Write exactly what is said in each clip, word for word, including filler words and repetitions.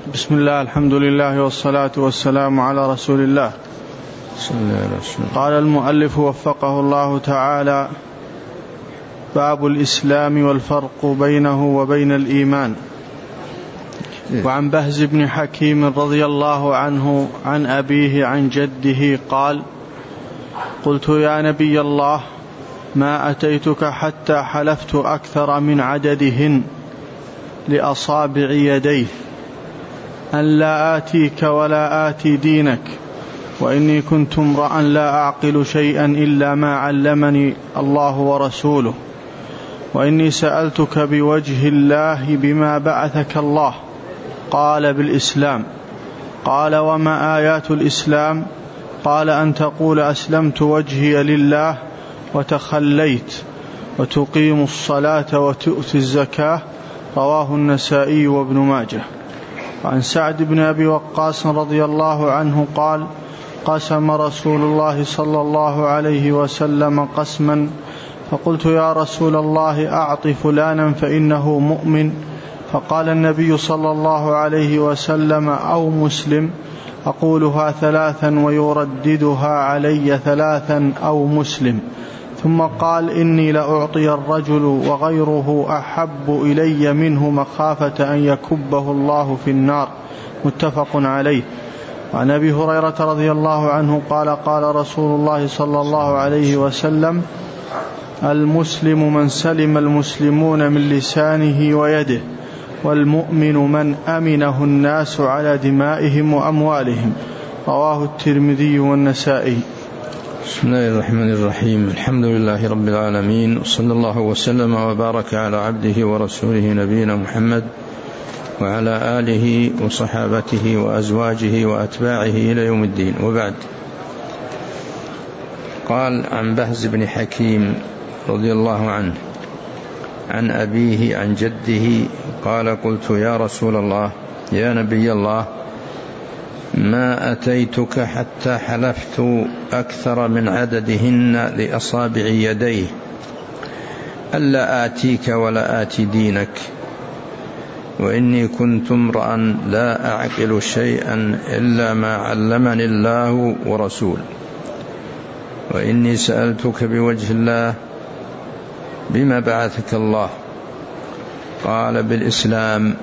بسم الله، الحمد لله والصلاة والسلام على رسول الله. قال المؤلف وفقه الله تعالى: باب الإسلام والفرق بينه وبين الإيمان. وعن بهز بن حكيم رضي الله عنه عن أبيه عن جده قال: قلت يا نبي الله، ما أتيتك حتى حلفت أكثر من عددهن لأصابع يديه أن لا آتيك ولا آتي دينك، وإني كنت امرأ لا أعقل شيئا إلا ما علمني الله ورسوله، وإني سألتك بوجه الله بما بعثك الله. قال: بالإسلام. قال: وما آيات الإسلام؟ قال: أن تقول أسلمت وجهي لله وتخليت، وتقيم الصلاة وتؤتي الزكاة. رواه النسائي وابن ماجه. وعن سعد بن أبي وقاص رضي الله عنه قال: قسم رسول الله صلى الله عليه وسلم قسما، فقلت يا رسول الله أعط فلانا فإنه مؤمن، فقال النبي صلى الله عليه وسلم: أو مسلم. أقولها ثلاثا ويرددها علي ثلاثا أو مسلم. ثم قال: إني لأعطي الرجل وغيره أحب إلي منه مخافة أن يكبه الله في النار. متفق عليه. وعن أبي هريرة رضي الله عنه قال: قال رسول الله صلى الله عليه وسلم: المسلم من سلم المسلمون من لسانه ويده، والمؤمن من أمنه الناس على دمائهم وأموالهم. رواه الترمذي والنسائي. بسم الله الرحمن الرحيم. الحمد لله رب العالمين، وصلى الله وسلم وبارك على عبده ورسوله نبينا محمد وعلى آله وصحابته وأزواجه وأتباعه إلى يوم الدين، وبعد. قال: عن بهز بن حكيم رضي الله عنه عن أبيه عن جده قال: قلت يا رسول الله، يا نبي الله، ما أتيتك حتى حلفت أكثر من عددهن لأصابع يديه ألا آتيك ولا آتي دينك، وإني كنت امرأ لا أعقل شيئا إلا ما علمني الله ورسوله، وإني سألتك بوجه الله بما بعثك الله. قال: بالإسلام.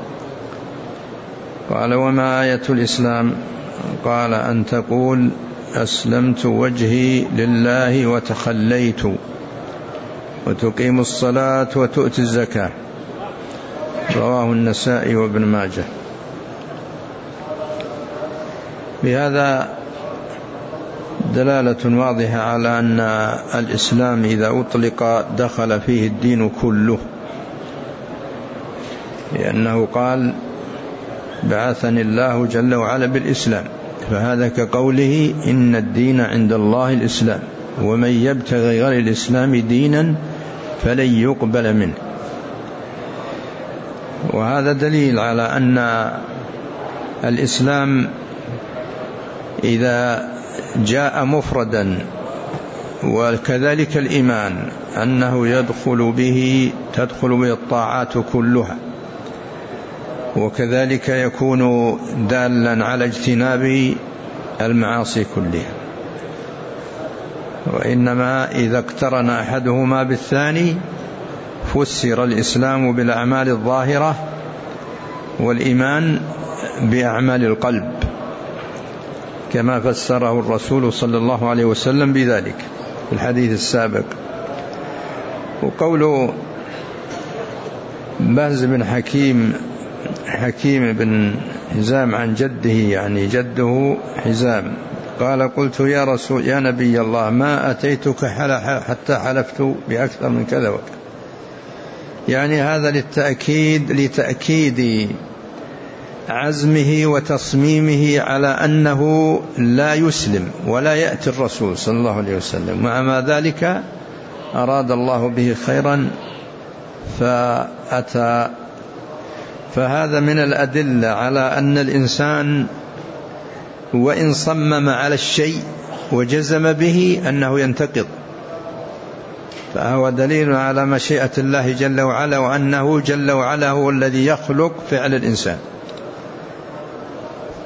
قال: وما آية الإسلام؟ قال: أن تقول أسلمت وجهي لله وتخليت، وتقيم الصلاة وتؤتي الزكاة. رواه النسائي وابن ماجه. بهذا دلالة واضحة على أن الإسلام إذا أطلق دخل فيه الدين كله، لأنه قال: بعثني الله جل وعلا بالإسلام، فهذا كقوله: إن الدين عند الله الإسلام، ومن يبتغي غير الإسلام دينا فلن يقبل منه. وهذا دليل على أن الإسلام إذا جاء مفردا، وكذلك الإيمان أنه يدخل به تدخل به الطاعات كلها، وكذلك يكون دالا على اجتناب المعاصي كلها. وإنما إذا اقترن أحدهما بالثاني فسر الإسلام بالأعمال الظاهرة، والإيمان بأعمال القلب، كما فسره الرسول صلى الله عليه وسلم بذلك في الحديث السابق. وقول بهز بن حكيم حكيم بن حزام عن جده، يعني جده حزام، قال: قلت يا رسول يا نبي الله، ما أتيتك حتى حلفت بأكثر من كذا وكذا. يعني هذا للتأكيد لتأكيد عزمه وتصميمه على أنه لا يسلم ولا يأتي الرسول صلى الله عليه وسلم، مع ما ذلك أراد الله به خيرا فأتى. فهذا من الأدلة على أن الإنسان وإن صمم على الشيء وجزم به أنه ينتقض، فهو دليل على مشيئة الله جل وعلا، وأنه جل وعلا هو الذي يخلق فعل الإنسان.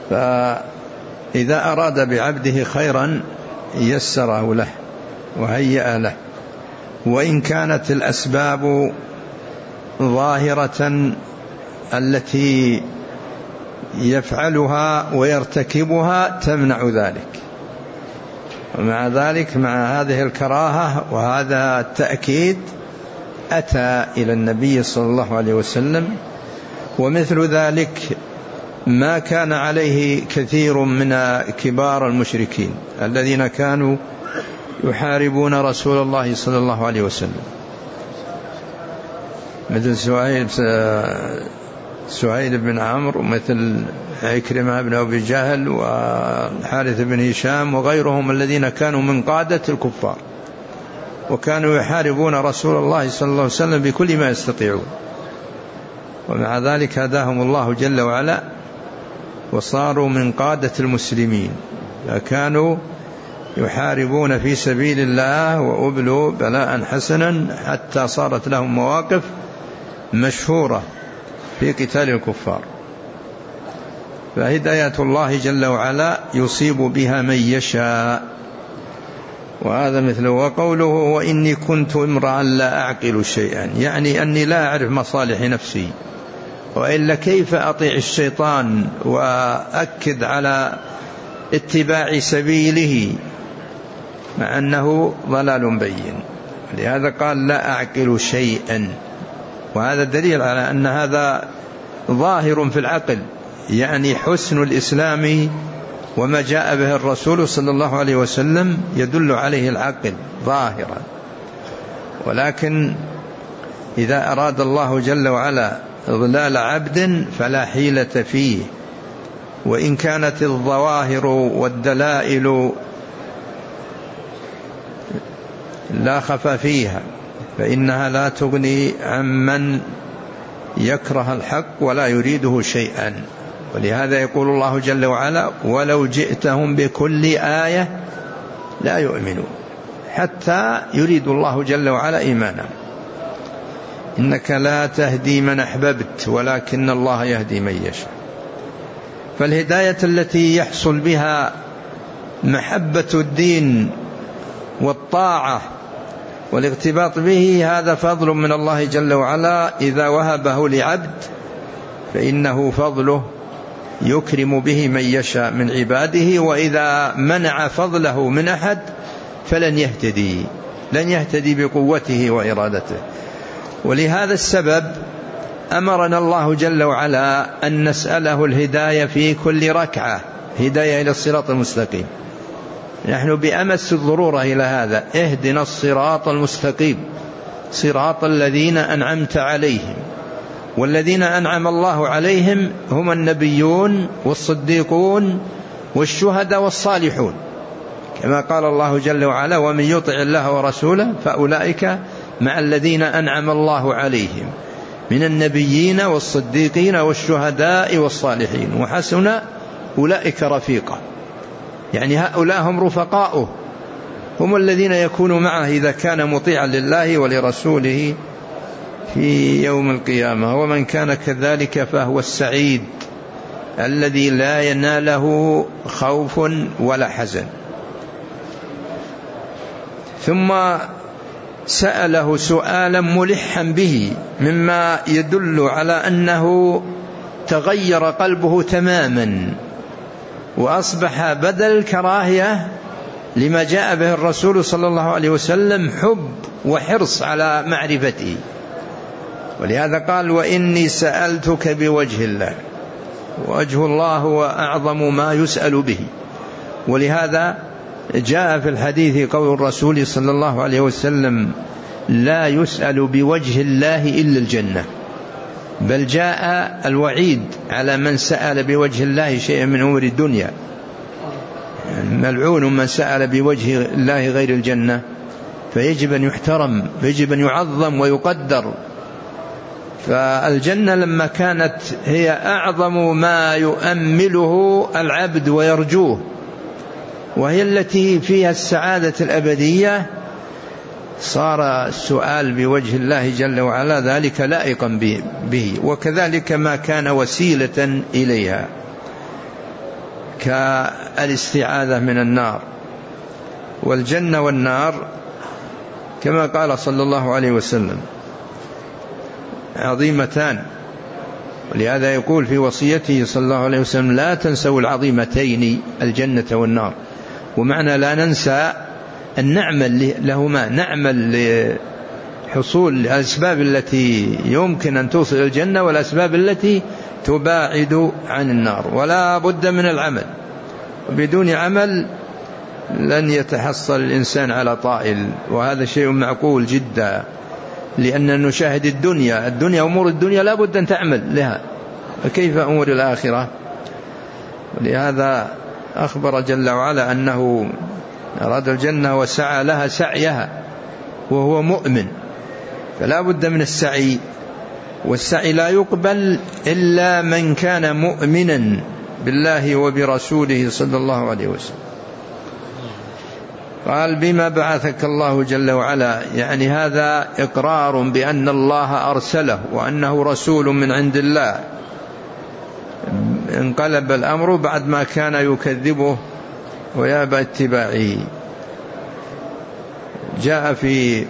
فإذا أراد بعبده خيرا يسره له وهيأ له، وإن كانت الأسباب ظاهرة التي يفعلها ويرتكبها تمنع ذلك. ومع ذلك مع هذه الكراهة وهذا التأكيد أتى إلى النبي صلى الله عليه وسلم. ومثل ذلك ما كان عليه كثير من كبار المشركين الذين كانوا يحاربون رسول الله صلى الله عليه وسلم، مثل سهيل سهيل بن عمرو، ومثل عكرمة بن أبي جهل والحارث بن هشام وغيرهم الذين كانوا من قادة الكفار، وكانوا يحاربون رسول الله صلى الله عليه وسلم بكل ما يستطيعون. ومع ذلك هداهم الله جل وعلا وصاروا من قادة المسلمين، فكانوا يحاربون في سبيل الله وأبلوا بلاء حسنا حتى صارت لهم مواقف مشهورة في قتال الكفار. فهداية الله جل وعلا يصيب بها من يشاء، وهذا مثله. وقوله وإني كنت امرأ لا أعقل شيئا، يعني أني لا أعرف مصالح نفسي، وإلا كيف أطيع الشيطان وأكد على اتباع سبيله مع أنه ضلال بين. لهذا قال لا أعقل شيئا، وهذا دليل على أن هذا ظاهر في العقل، يعني حسن الإسلام وما جاء به الرسول صلى الله عليه وسلم يدل عليه العقل ظاهرا. ولكن إذا أراد الله جل وعلا إضلال عبد فلا حيلة فيه، وإن كانت الظواهر والدلائل لا خفى فيها فإنها لا تغني عمن يكره الحق ولا يريده شيئا. ولهذا يقول الله جل وعلا ولو جئتهم بكل آية لا يؤمنون حتى يريد الله جل وعلا إيمانا. إنك لا تهدي من أحببت ولكن الله يهدي من يشاء. فالهداية التي يحصل بها محبة الدين والطاعة والارتباط به هذا فضل من الله جل وعلا، إذا وهبه لعبد فإنه فضله يكرم به من يشاء من عباده، وإذا منع فضله من أحد فلن يهتدي لن يهتدي بقوته وإرادته. ولهذا السبب أمرنا الله جل وعلا أن نسأله الهداية في كل ركعة، هداية إلى الصراط المستقيم. نحن بأمس الضرورة إلى هذا، اهدنا الصراط المستقيم صراط الذين أنعمت عليهم. والذين أنعم الله عليهم هم النبيون والصديقون والشهداء والصالحون، كما قال الله جل وعلا ومن يطع الله ورسوله فأولئك مع الذين أنعم الله عليهم من النبيين والصديقين والشهداء والصالحين وحسن أولئك رفيقا. يعني هؤلاء هم رفقاؤه، هم الذين يكونوا معه إذا كان مطيعا لله ولرسوله في يوم القيامة. ومن كان كذلك فهو السعيد الذي لا يناله خوف ولا حزن. ثم سأله سؤالا ملحا به مما يدل على أنه تغير قلبه تماما، وأصبح بدل الكراهية لما جاء به الرسول صلى الله عليه وسلم حب وحرص على معرفته. ولهذا قال وإني سألتك بوجه الله، وجه الله هو أعظم ما يسأل به. ولهذا جاء في الحديث قول الرسول صلى الله عليه وسلم لا يسأل بوجه الله إلا الجنة، بل جاء الوعيد على من سأل بوجه الله شيئا من أمور الدنيا، ملعون من سأل بوجه الله غير الجنة. فيجب أن يحترم، يجب أن يعظم ويقدر. فالجنة لما كانت هي أعظم ما يؤمله العبد ويرجوه، وهي التي فيها السعادة الأبدية، صار السؤال بوجه الله جل وعلا ذلك لائقا به، وكذلك ما كان وسيلة إليها. كالاستعاذة من النار. والجنة والنار كما قال صلى الله عليه وسلم عظيمتان، ولهذا يقول في وصيته صلى الله عليه وسلم لا تنسوا العظيمتين الجنة والنار. ومعنى لا ننسى أن نعمل لهما، نعمل لحصول الأسباب التي يمكن أن توصل إلى الجنة والأسباب التي تباعد عن النار، ولا بد من العمل، وبدون عمل لن يتحصل الإنسان على طائل، وهذا شيء معقول جدا، لأن نشاهد الدنيا الدنيا أمور الدنيا لا بد أن تعمل لها، فكيف أمور الآخرة؟ ولهذا أخبر جل وعلا أنه أراد الجنة وسعى لها سعيها وهو مؤمن، فلا بد من السعي، والسعي لا يقبل إلا من كان مؤمنا بالله وبرسوله صلى الله عليه وسلم. قال بما بعثك الله جل وعلا، يعني هذا إقرار بأن الله أرسله وأنه رسول من عند الله. انقلب الأمر بعد ما كان يكذبه ويأبى اتباعه. جاء في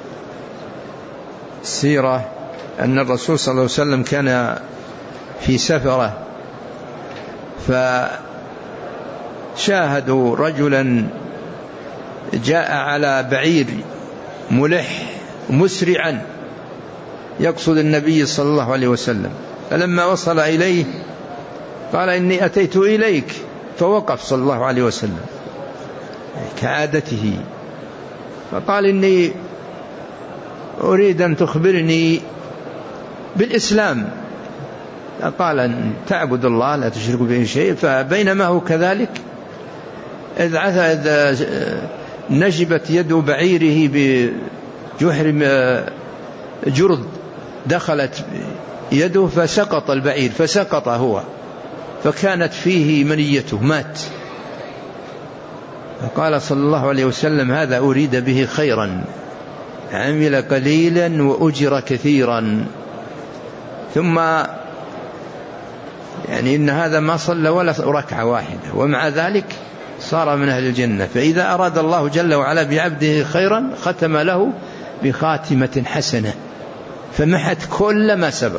السيرة أن الرسول صلى الله عليه وسلم كان في سفرة، فشاهدوا رجلا جاء على بعير ملح مسرعا يقصد النبي صلى الله عليه وسلم، فلما وصل إليه قال إني أتيت إليك، فوقف صلى الله عليه وسلم كعادته، فقال إني أريد أن تخبرني بالإسلام. قال أن تعبد الله لا تشرك به شيء. فبينما هو كذلك إذ نجبت يد بعيره بجحر جرد، دخلت يده فسقط البعير، فسقط هو، فكانت فيه منيته، مات. فقال صلى الله عليه وسلم هذا أريد به خيرا، عمل قليلا وأجر كثيرا. ثم يعني إن هذا ما صلى ولا ركعة واحدة، ومع ذلك صار من أهل الجنة. فإذا أراد الله جل وعلا بعبده خيرا ختم له بخاتمة حسنة، فمحت كل ما سبق.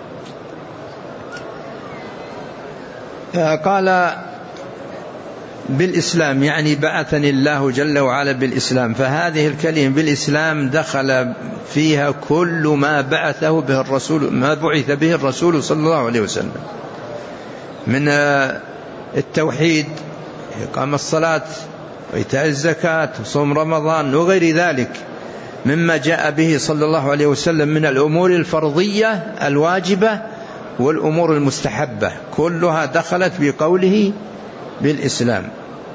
قال بالإسلام، يعني بعثني الله جل وعلا بالإسلام، فهذه الكلمة بالإسلام دخل فيها كل ما بعثه به الرسول، ما بعث به الرسول صلى الله عليه وسلم من التوحيد، إقام الصلاة وإيتاء الزكاة وصوم رمضان وغير ذلك مما جاء به صلى الله عليه وسلم من الأمور الفرضية الواجبة والأمور المستحبة، كلها دخلت بقوله بالإسلام.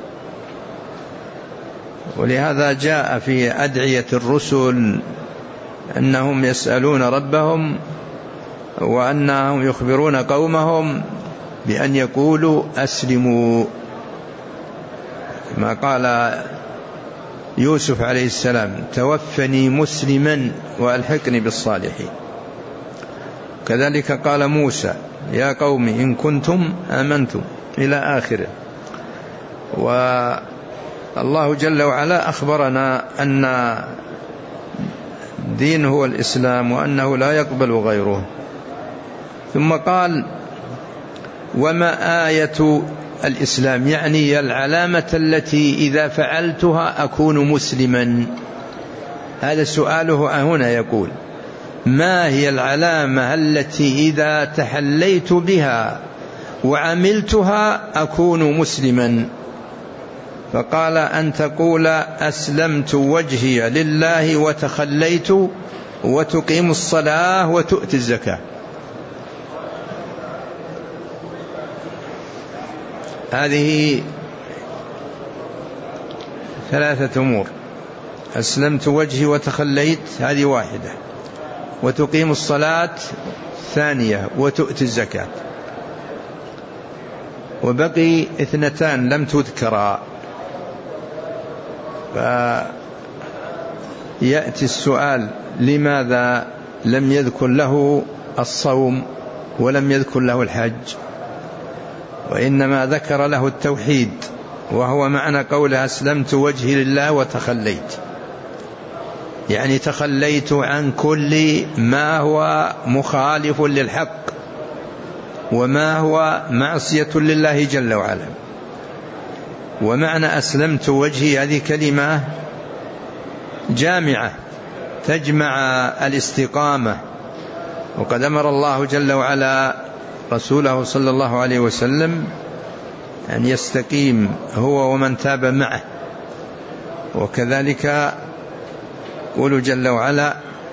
ولهذا جاء في أدعية الرسل أنهم يسألون ربهم وأنهم يخبرون قومهم بأن يقولوا أسلموا، ما قال يوسف عليه السلام توفني مسلما وألحقني بالصالحين. كذلك قال موسى يا قوم إن كنتم آمنتم إلى آخره. والله جل وعلا أخبرنا أن دين هو الإسلام وأنه لا يقبل غيره. ثم قال وما آية الإسلام، يعني العلامة التي إذا فعلتها أكون مسلما. هذا سؤاله هنا، يقول ما هي العلامة التي إذا تحليت بها وعملتها أكون مسلما؟ فقال أن تقول أسلمت وجهي لله وتخليت وتقيم الصلاة وتؤتي الزكاة. هذه ثلاثة أمور: أسلمت وجهي وتخليت هذه واحدة، وتقيم الصلاة ثانية، وتؤتي الزكاة. وبقي اثنتان لم تذكرا. فيأتي السؤال لماذا لم يذكر له الصوم ولم يذكر له الحج؟ وإنما ذكر له التوحيد، وهو معنى قوله أسلمت وجهي لله وتخليت، يعني تخليت عن كل ما هو مخالف للحق وما هو معصية لله جل وعلا. ومعنى أسلمت وجهي هذه كلمة جامعة تجمع الاستقامة، وقد أمر الله جل وعلا رسوله صلى الله عليه وسلم أن يستقيم هو ومن تاب معه. وكذلك يقول جل وعلا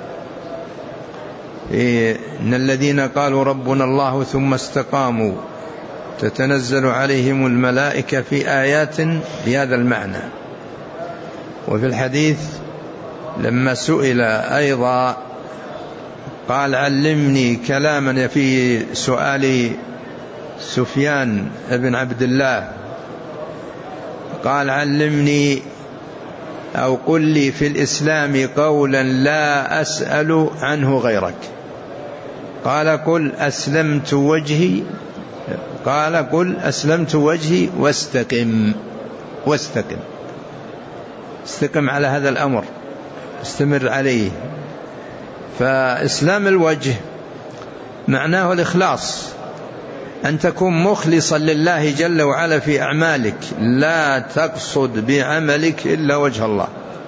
إن الذين قالوا ربنا الله ثم استقاموا تتنزل عليهم الملائكة في آيات بهذا المعنى. وفي الحديث لما سئل أيضا قال علمني كلاما، في سؤال سفيان بن عبد الله قال علمني أو قل لي في الإسلام قولا لا أسأل عنه غيرك، قال قل أسلمت وجهي قال قل أسلمت وجهي واستقم واستقم استقم على هذا الأمر، استمر عليه. فإسلام الوجه معناه الإخلاص، أن تكون مخلصا لله جل وعلا في أعمالك، لا تقصد بعملك إلا وجه الله،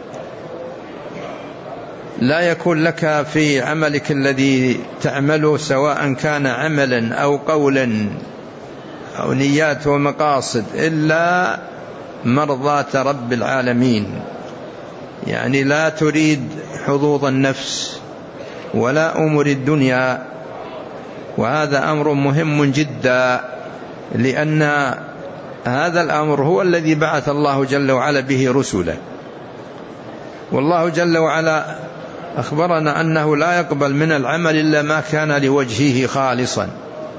لا يكون لك في عملك الذي تعمله سواء كان عملا أو قولا أو نيات ومقاصد إلا مرضاة رب العالمين، يعني لا تريد حظوظ النفس ولا أمور الدنيا. وهذا أمر مهم جدا، لأن هذا الأمر هو الذي بعث الله جل وعلا به رسله. والله جل وعلا أخبرنا أنه لا يقبل من العمل إلا ما كان لوجهه خالصا.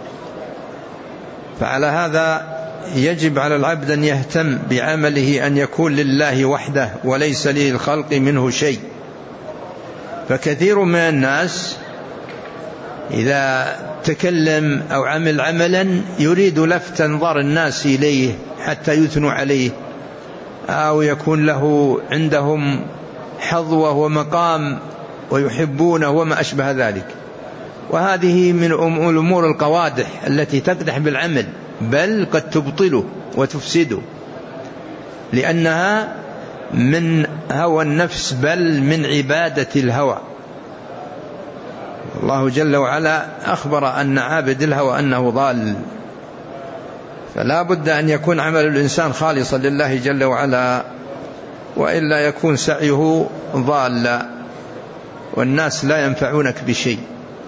فعلى هذا يجب على العبد أن يهتم بعمله أن يكون لله وحده وليس للخلق منه شيء. فكثير من الناس إذا تكلم أو عمل عملا يريد لفت انظار الناس إليه حتى يثنوا عليه، أو يكون له عندهم حظوة ومقام ويحبونه وما أشبه ذلك. وهذه من الأمور القوادح التي تقدح بالعمل، بل قد تبطله وتفسده، لأنها من هوى النفس بل من عبادة الهوى. الله جل وعلا أخبر أن عابد الهوى أنه ضال، فلا بد أن يكون عمل الإنسان خالصا لله جل وعلا، وإلا يكون سعيه ضالا والناس لا ينفعونك بشيء.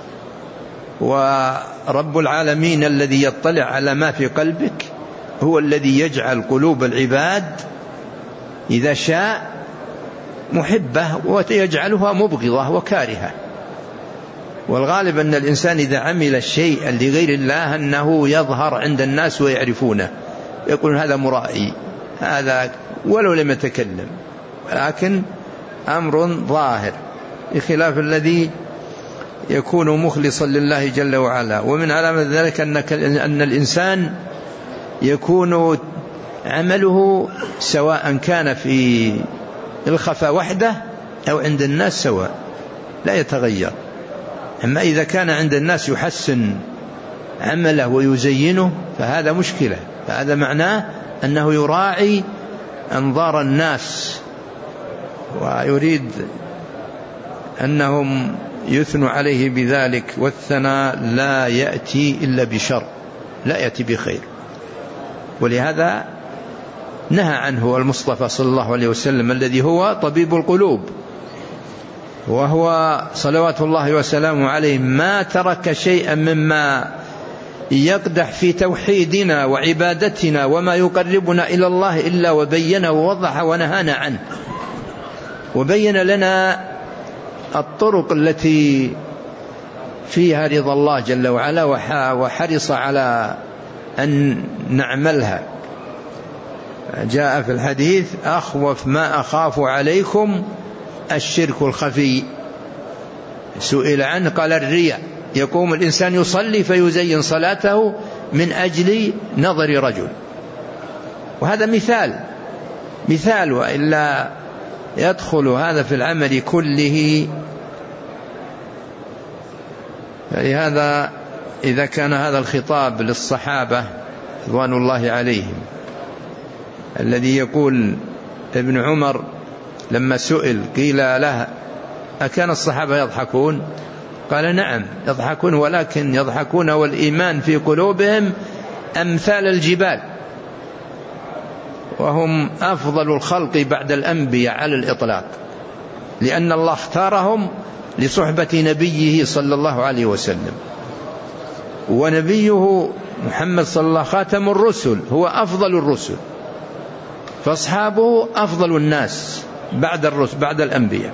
ورب العالمين الذي يطلع على ما في قلبك هو الذي يجعل قلوب العباد إذا شاء محبة ويجعلها مبغضة وكارهة. والغالب أن الإنسان إذا عمل الشيء لغير الله أنه يظهر عند الناس ويعرفونه، يقول هذا مرائي، هذا ولو لم يتكلم، لكن أمر ظاهر، بخلاف الذي يكون مخلصا لله جل وعلا. ومن علامة ذلك أن الإنسان يكون عمله سواء كان في الخفاء وحده أو عند الناس سواء، لا يتغير. أما إذا كان عند الناس يحسن عمله ويزينه فهذا مشكلة، فهذا معناه أنه يراعي أنظار الناس ويريد أنهم يثنوا عليه بذلك. والثناء لا يأتي إلا بشر، لا يأتي بخير. ولهذا نهى عنه المصطفى صلى الله عليه وسلم الذي هو طبيب القلوب، وهو صلوات الله وسلامه عليه ما ترك شيئا مما يقدح في توحيدنا وعبادتنا وما يقربنا إلى الله إلا وبينه ووضح ونهانا عنه، وبين لنا الطرق التي فيها رضا الله جل وعلا وحرص على أن نعملها. جاء في الحديث أخوف ما أخاف عليكم الشرك الخفي. سئل عنه قال الرياء، يقوم الإنسان يصلي فيزين صلاته من أجل نظر رجل. وهذا مثال مثال وإلا يدخل هذا في العمل كله. فلهذا إذا كان هذا الخطاب للصحابة رضوان الله عليهم، الذي يقول ابن عمر لما سئل قيل له أكان الصحابة يضحكون؟ قال نعم يضحكون، ولكن يضحكون والإيمان في قلوبهم أمثال الجبال، وهم أفضل الخلق بعد الأنبياء على الإطلاق، لأن الله اختارهم لصحبة نبيه صلى الله عليه وسلم. ونبيه محمد صلى الله عليه وسلم خاتم الرسل، هو أفضل الرسل، فأصحابه أفضل الناس بعد الرسل بعد الأنبياء.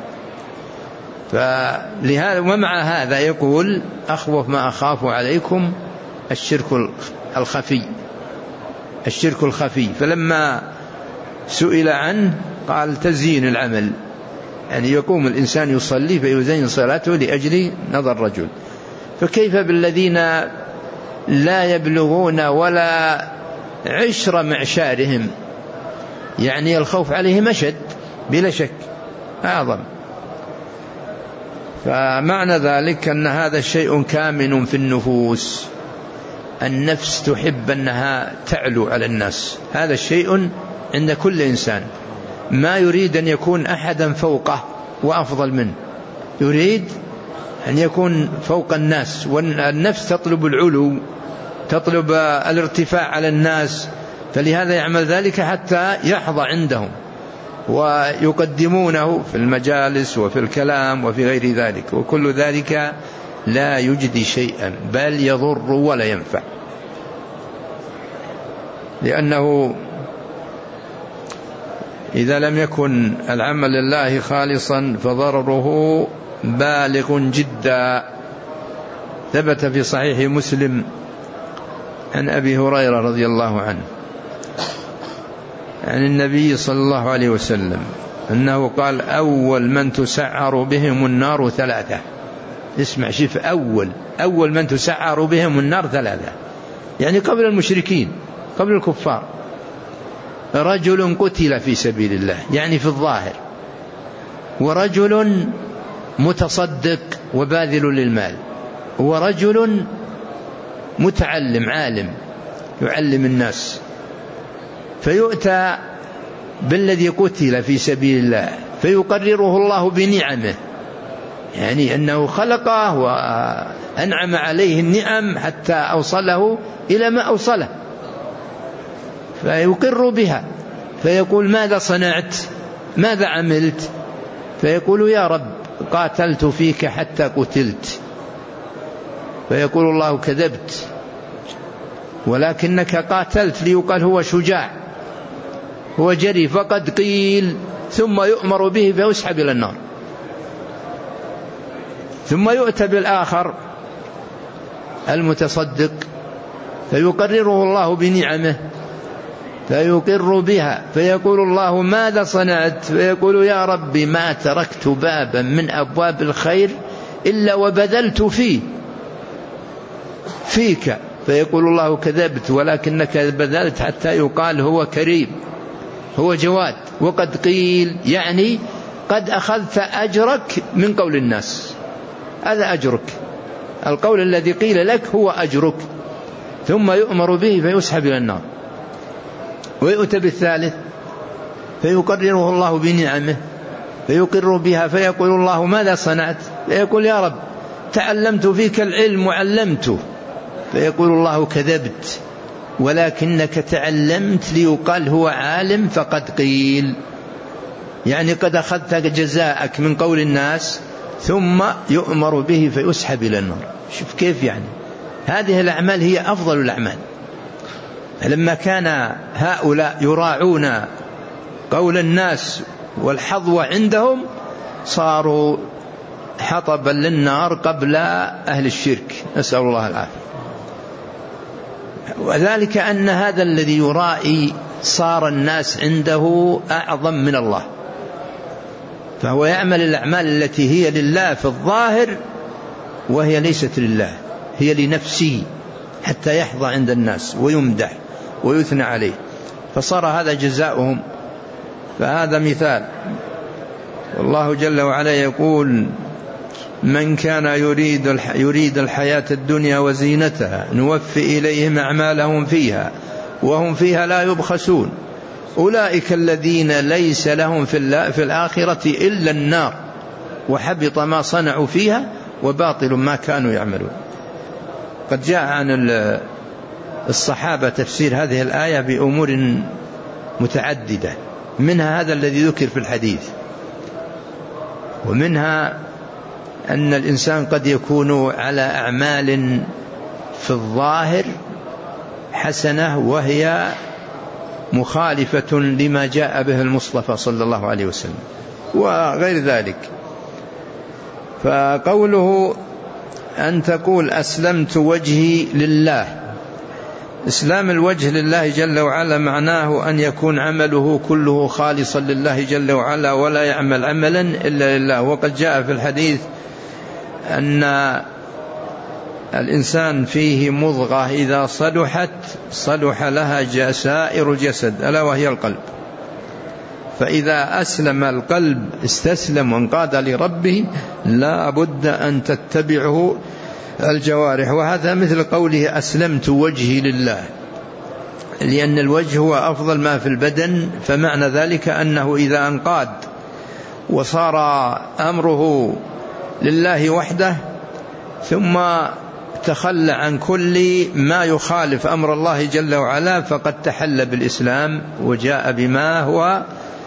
فلهذا ومع هذا يقول أخوف ما أخاف عليكم الشرك الخفي الشرك الخفي. فلما سئل عنه قال تزيين العمل، يعني يقوم الإنسان يصلي فيزين صلاته لأجل نظر رجل. فكيف بالذين لا يبلغون ولا عشر معشارهم؟ يعني الخوف عليهم أشد بلا شك أعظم. فمعنى ذلك أن هذا الشيء كامن في النفوس، النفس تحب أنها تعلو على الناس، هذا الشيء عند كل إنسان، ما يريد أن يكون أحدا فوقه وأفضل منه، يريد أن يكون فوق الناس. والنفس تطلب العلو، تطلب الارتفاع على الناس، فلهذا يعمل ذلك حتى يحظى عندهم ويقدمونه في المجالس وفي الكلام وفي غير ذلك، وكل ذلك لا يجدي شيئا بل يضر ولا ينفع، لأنه إذا لم يكن العمل لله خالصا فضرره بالغ جدا. ثبت في صحيح مسلم عن أبي هريرة رضي الله عنه عن النبي صلى الله عليه وسلم أنه قال أول من تسعر بهم النار ثلاثة. اسمع شوف، أول أول من تسعر بهم النار ثلاثة، يعني قبل المشركين قبل الكفار. رجل قتل في سبيل الله يعني في الظاهر، ورجل متصدق وباذل للمال، ورجل متعلم عالم يعلم الناس. فيؤتى بالذي قتل في سبيل الله فيقرره الله بنعمه، يعني أنه خلقه وأنعم عليه النعم حتى أوصله إلى ما أوصله، فيقر بها فيقول ماذا صنعت ماذا عملت؟ فيقول يا رب قاتلت فيك حتى قتلت. فيقول الله كذبت، ولكنك قاتلت ليقال هو شجاع هو جري فقد قيل، ثم يؤمر به فيسحب إلى النار. ثم يؤتى بالآخر المتصدق فيقرره الله بنعمه فيقر بها، فيقول الله ماذا صنعت؟ فيقول يا ربي ما تركت بابا من أبواب الخير إلا وبذلت فيه فيك. فيقول الله كذبت، ولكنك بذلت حتى يقال هو كريم هو جواد، وقد قيل يعني قد أخذت أجرك من قول الناس، هذا أجرك، القول الذي قيل لك هو أجرك. ثم يؤمر به فيسحب إلى النار. ويؤتى بالثالث فيقرره الله بنعمه فيقر بها، فيقول الله ماذا صنعت؟ فيقول يا رب تعلمت فيك العلم وعلمته. فيقول الله كذبت، ولكنك تعلمت ليقال هو عالم فقد قيل، يعني قد أخذت جزاءك من قول الناس. ثم يؤمر به فيسحب إلى النار. شوف كيف، يعني هذه الأعمال هي أفضل الأعمال. لما كان هؤلاء يراعون قول الناس والحظوة عندهم صاروا حطبا للنار قبل أهل الشرك، نسأل الله العافية. وذلك أن هذا الذي يرائي صار الناس عنده أعظم من الله، فهو يعمل الأعمال التي هي لله في الظاهر وهي ليست لله، هي لنفسه، حتى يحظى عند الناس ويمدح ويثنى عليه، فصار هذا جزاؤهم. فهذا مثال. والله جل وعلا يقول: من كان يريد يريد الحياة الدنيا وزينتها نوفي إليهم أعمالهم فيها وهم فيها لا يبخسون أولئك الذين ليس لهم في الآخرة إلا النار وحبط ما صنعوا فيها وباطل ما كانوا يعملون. قد جاء عن الصحابة تفسير هذه الآية بأمور متعددة، منها هذا الذي ذكر في الحديث، ومنها أن الإنسان قد يكون على أعمال في الظاهر حسنة وهي مخالفة لما جاء به المصطفى صلى الله عليه وسلم وغير ذلك. فقوله أن تقول أسلمت وجهي لله، إسلام الوجه لله جل وعلا معناه أن يكون عمله كله خالصا لله جل وعلا ولا يعمل عملا إلا لله. وقد جاء في الحديث أن الإنسان فيه مضغة إذا صلحت صلح لها سائر الجسد ألا وهي القلب، فإذا أسلم القلب استسلم وانقاد لربه لا بد أن تتبعه الجوارح. وهذا مثل قوله أسلمت وجهي لله، لأن الوجه هو أفضل ما في البدن، فمعنى ذلك أنه إذا انقاد وصار أمره لله وحده ثم تخلى عن كل ما يخالف أمر الله جل وعلا فقد تحل بالإسلام وجاء بما هو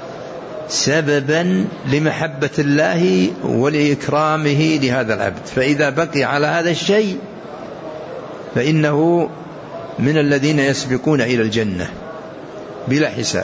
سببا لمحبة الله ولإكرامه لهذا العبد. فإذا بقي على هذا الشيء فإنه من الذين يسبقون إلى الجنة بلا حساب.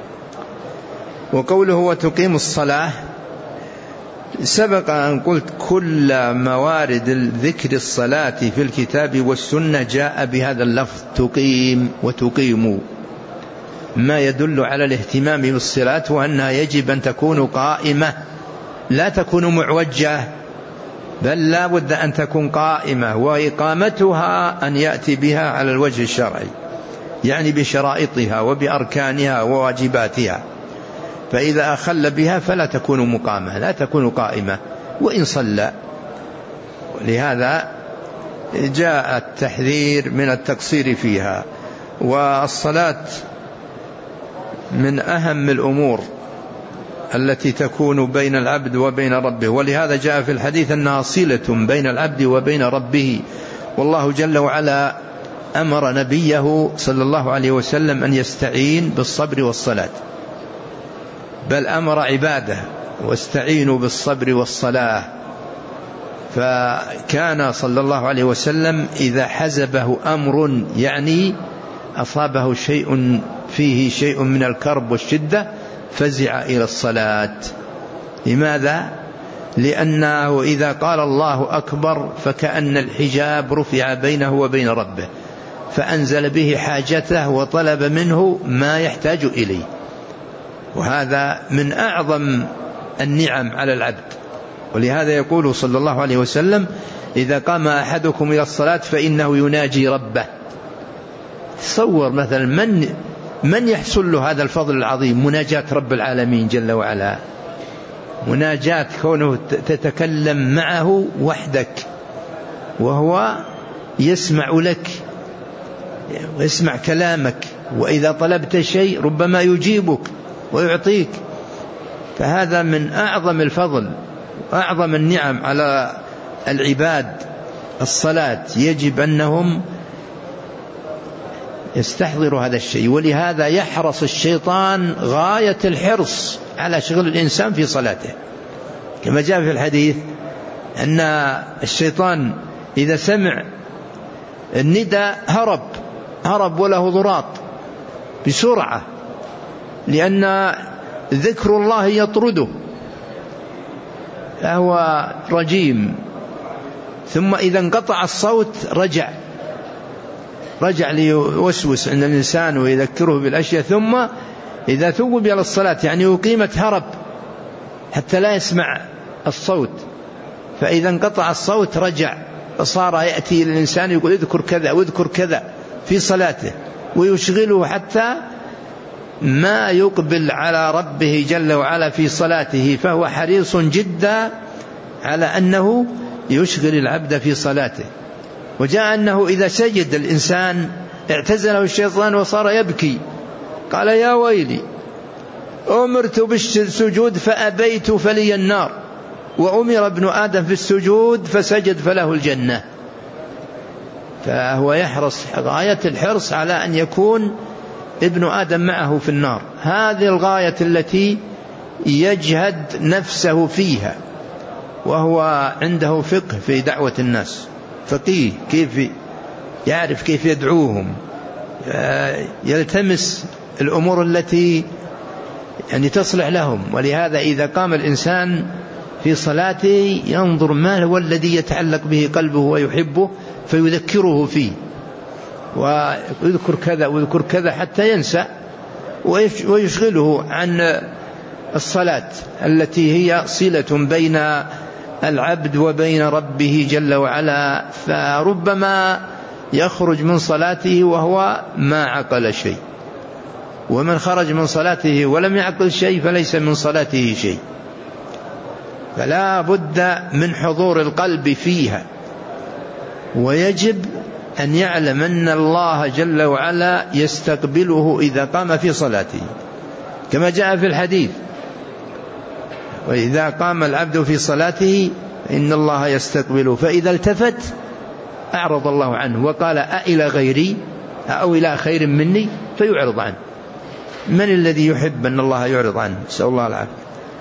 وقوله وتقيم الصلاة، سبق أن قلت كل موارد ذكر الصلاة في الكتاب والسنة جاء بهذا اللفظ تقيم وتقيموا، ما يدل على الاهتمام بالصلاة وأنها يجب أن تكون قائمة لا تكون معوجة، بل لا بد أن تكون قائمة، وإقامتها أن يأتي بها على الوجه الشرعي، يعني بشرائطها وبأركانها وواجباتها. فإذا أخل بها فلا تكون مقامة، لا تكون قائمة وإن صلى. لهذا جاء التحذير من التقصير فيها. والصلاة من أهم الأمور التي تكون بين العبد وبين ربه، ولهذا جاء في الحديث أنها صلة بين العبد وبين ربه. والله جل وعلا أمر نبيه صلى الله عليه وسلم أن يستعين بالصبر والصلاة، بل أمر عباده واستعينوا بالصبر والصلاة. فكان صلى الله عليه وسلم إذا حزبه أمر يعني أصابه شيء فيه شيء من الكرب والشدة فزع إلى الصلاة. لماذا؟ لأنه إذا قال الله أكبر فكأن الحجاب رفع بينه وبين ربه، فأنزل به حاجته وطلب منه ما يحتاج إليه. وهذا من أعظم النعم على العبد. ولهذا يقول صلى الله عليه وسلم إذا قام أحدكم إلى الصلاة فإنه يناجي ربه. تصور مثلا من من يحصل له هذا الفضل العظيم، مناجاة رب العالمين جل وعلا، مناجاة كونه تتكلم معه وحدك وهو يسمع لك ويسمع كلامك، وإذا طلبت شيء ربما يجيبك ويعطيك. فهذا من أعظم الفضل وأعظم النعم على العباد. الصلاة يجب أنهم يستحضروا هذا الشيء، ولهذا يحرص الشيطان غاية الحرص على شغل الإنسان في صلاته، كما جاء في الحديث أن الشيطان إذا سمع الندى هرب هرب وله ضراط بسرعة، لأن ذكر الله يطرده فهو رجيم. ثم إذا انقطع الصوت رجع رجع ليوسوس عند الإنسان ويذكره بالأشياء. ثم إذا ثوب إلى الصلاة يعني أقيمت هرب حتى لا يسمع الصوت، فإذا انقطع الصوت رجع صار يأتي الإنسان يقول اذكر كذا واذكر كذا في صلاته ويشغله حتى ما يقبل على ربه جل وعلا في صلاته، فهو حريص جدا على أنه يشغل العبد في صلاته. وجاء أنه إذا سجد الإنسان اعتزله الشيطان وصار يبكي، قال يا ويلي أمرت بالسجود فأبيت فلي النار، وأمر ابن آدم في السجود فسجد فله الجنة. فهو يحرص غاية الحرص على أن يكون ابن آدم معه في النار. هذه الغاية التي يجهد نفسه فيها، وهو عنده فقه في دعوة الناس، فقيه كيف يعرف كيف يدعوهم، يلتمس الأمور التي يعني تصلح لهم. ولهذا إذا قام الإنسان في صلاته ينظر ما هو الذي يتعلق به قلبه ويحبه فيذكره فيه، ويذكر كذا ويذكر كذا حتى ينسى ويشغله عن الصلاة التي هي صلة بين العبد وبين ربه جل وعلا. فربما يخرج من صلاته وهو ما عقل شيء، ومن خرج من صلاته ولم يعقل شيء فليس من صلاته شيء. فلا بد من حضور القلب فيها، ويجب أن يعلم أن الله جل وعلا يستقبله إذا قام في صلاته، كما جاء في الحديث وإذا قام العبد في صلاته إن الله يستقبله، فإذا التفت أعرض الله عنه وقال أإلى غيري أو إلى خير مني فيعرض عنه. من الذي يحب أن الله يعرض عنه؟ نسأل الله العافية.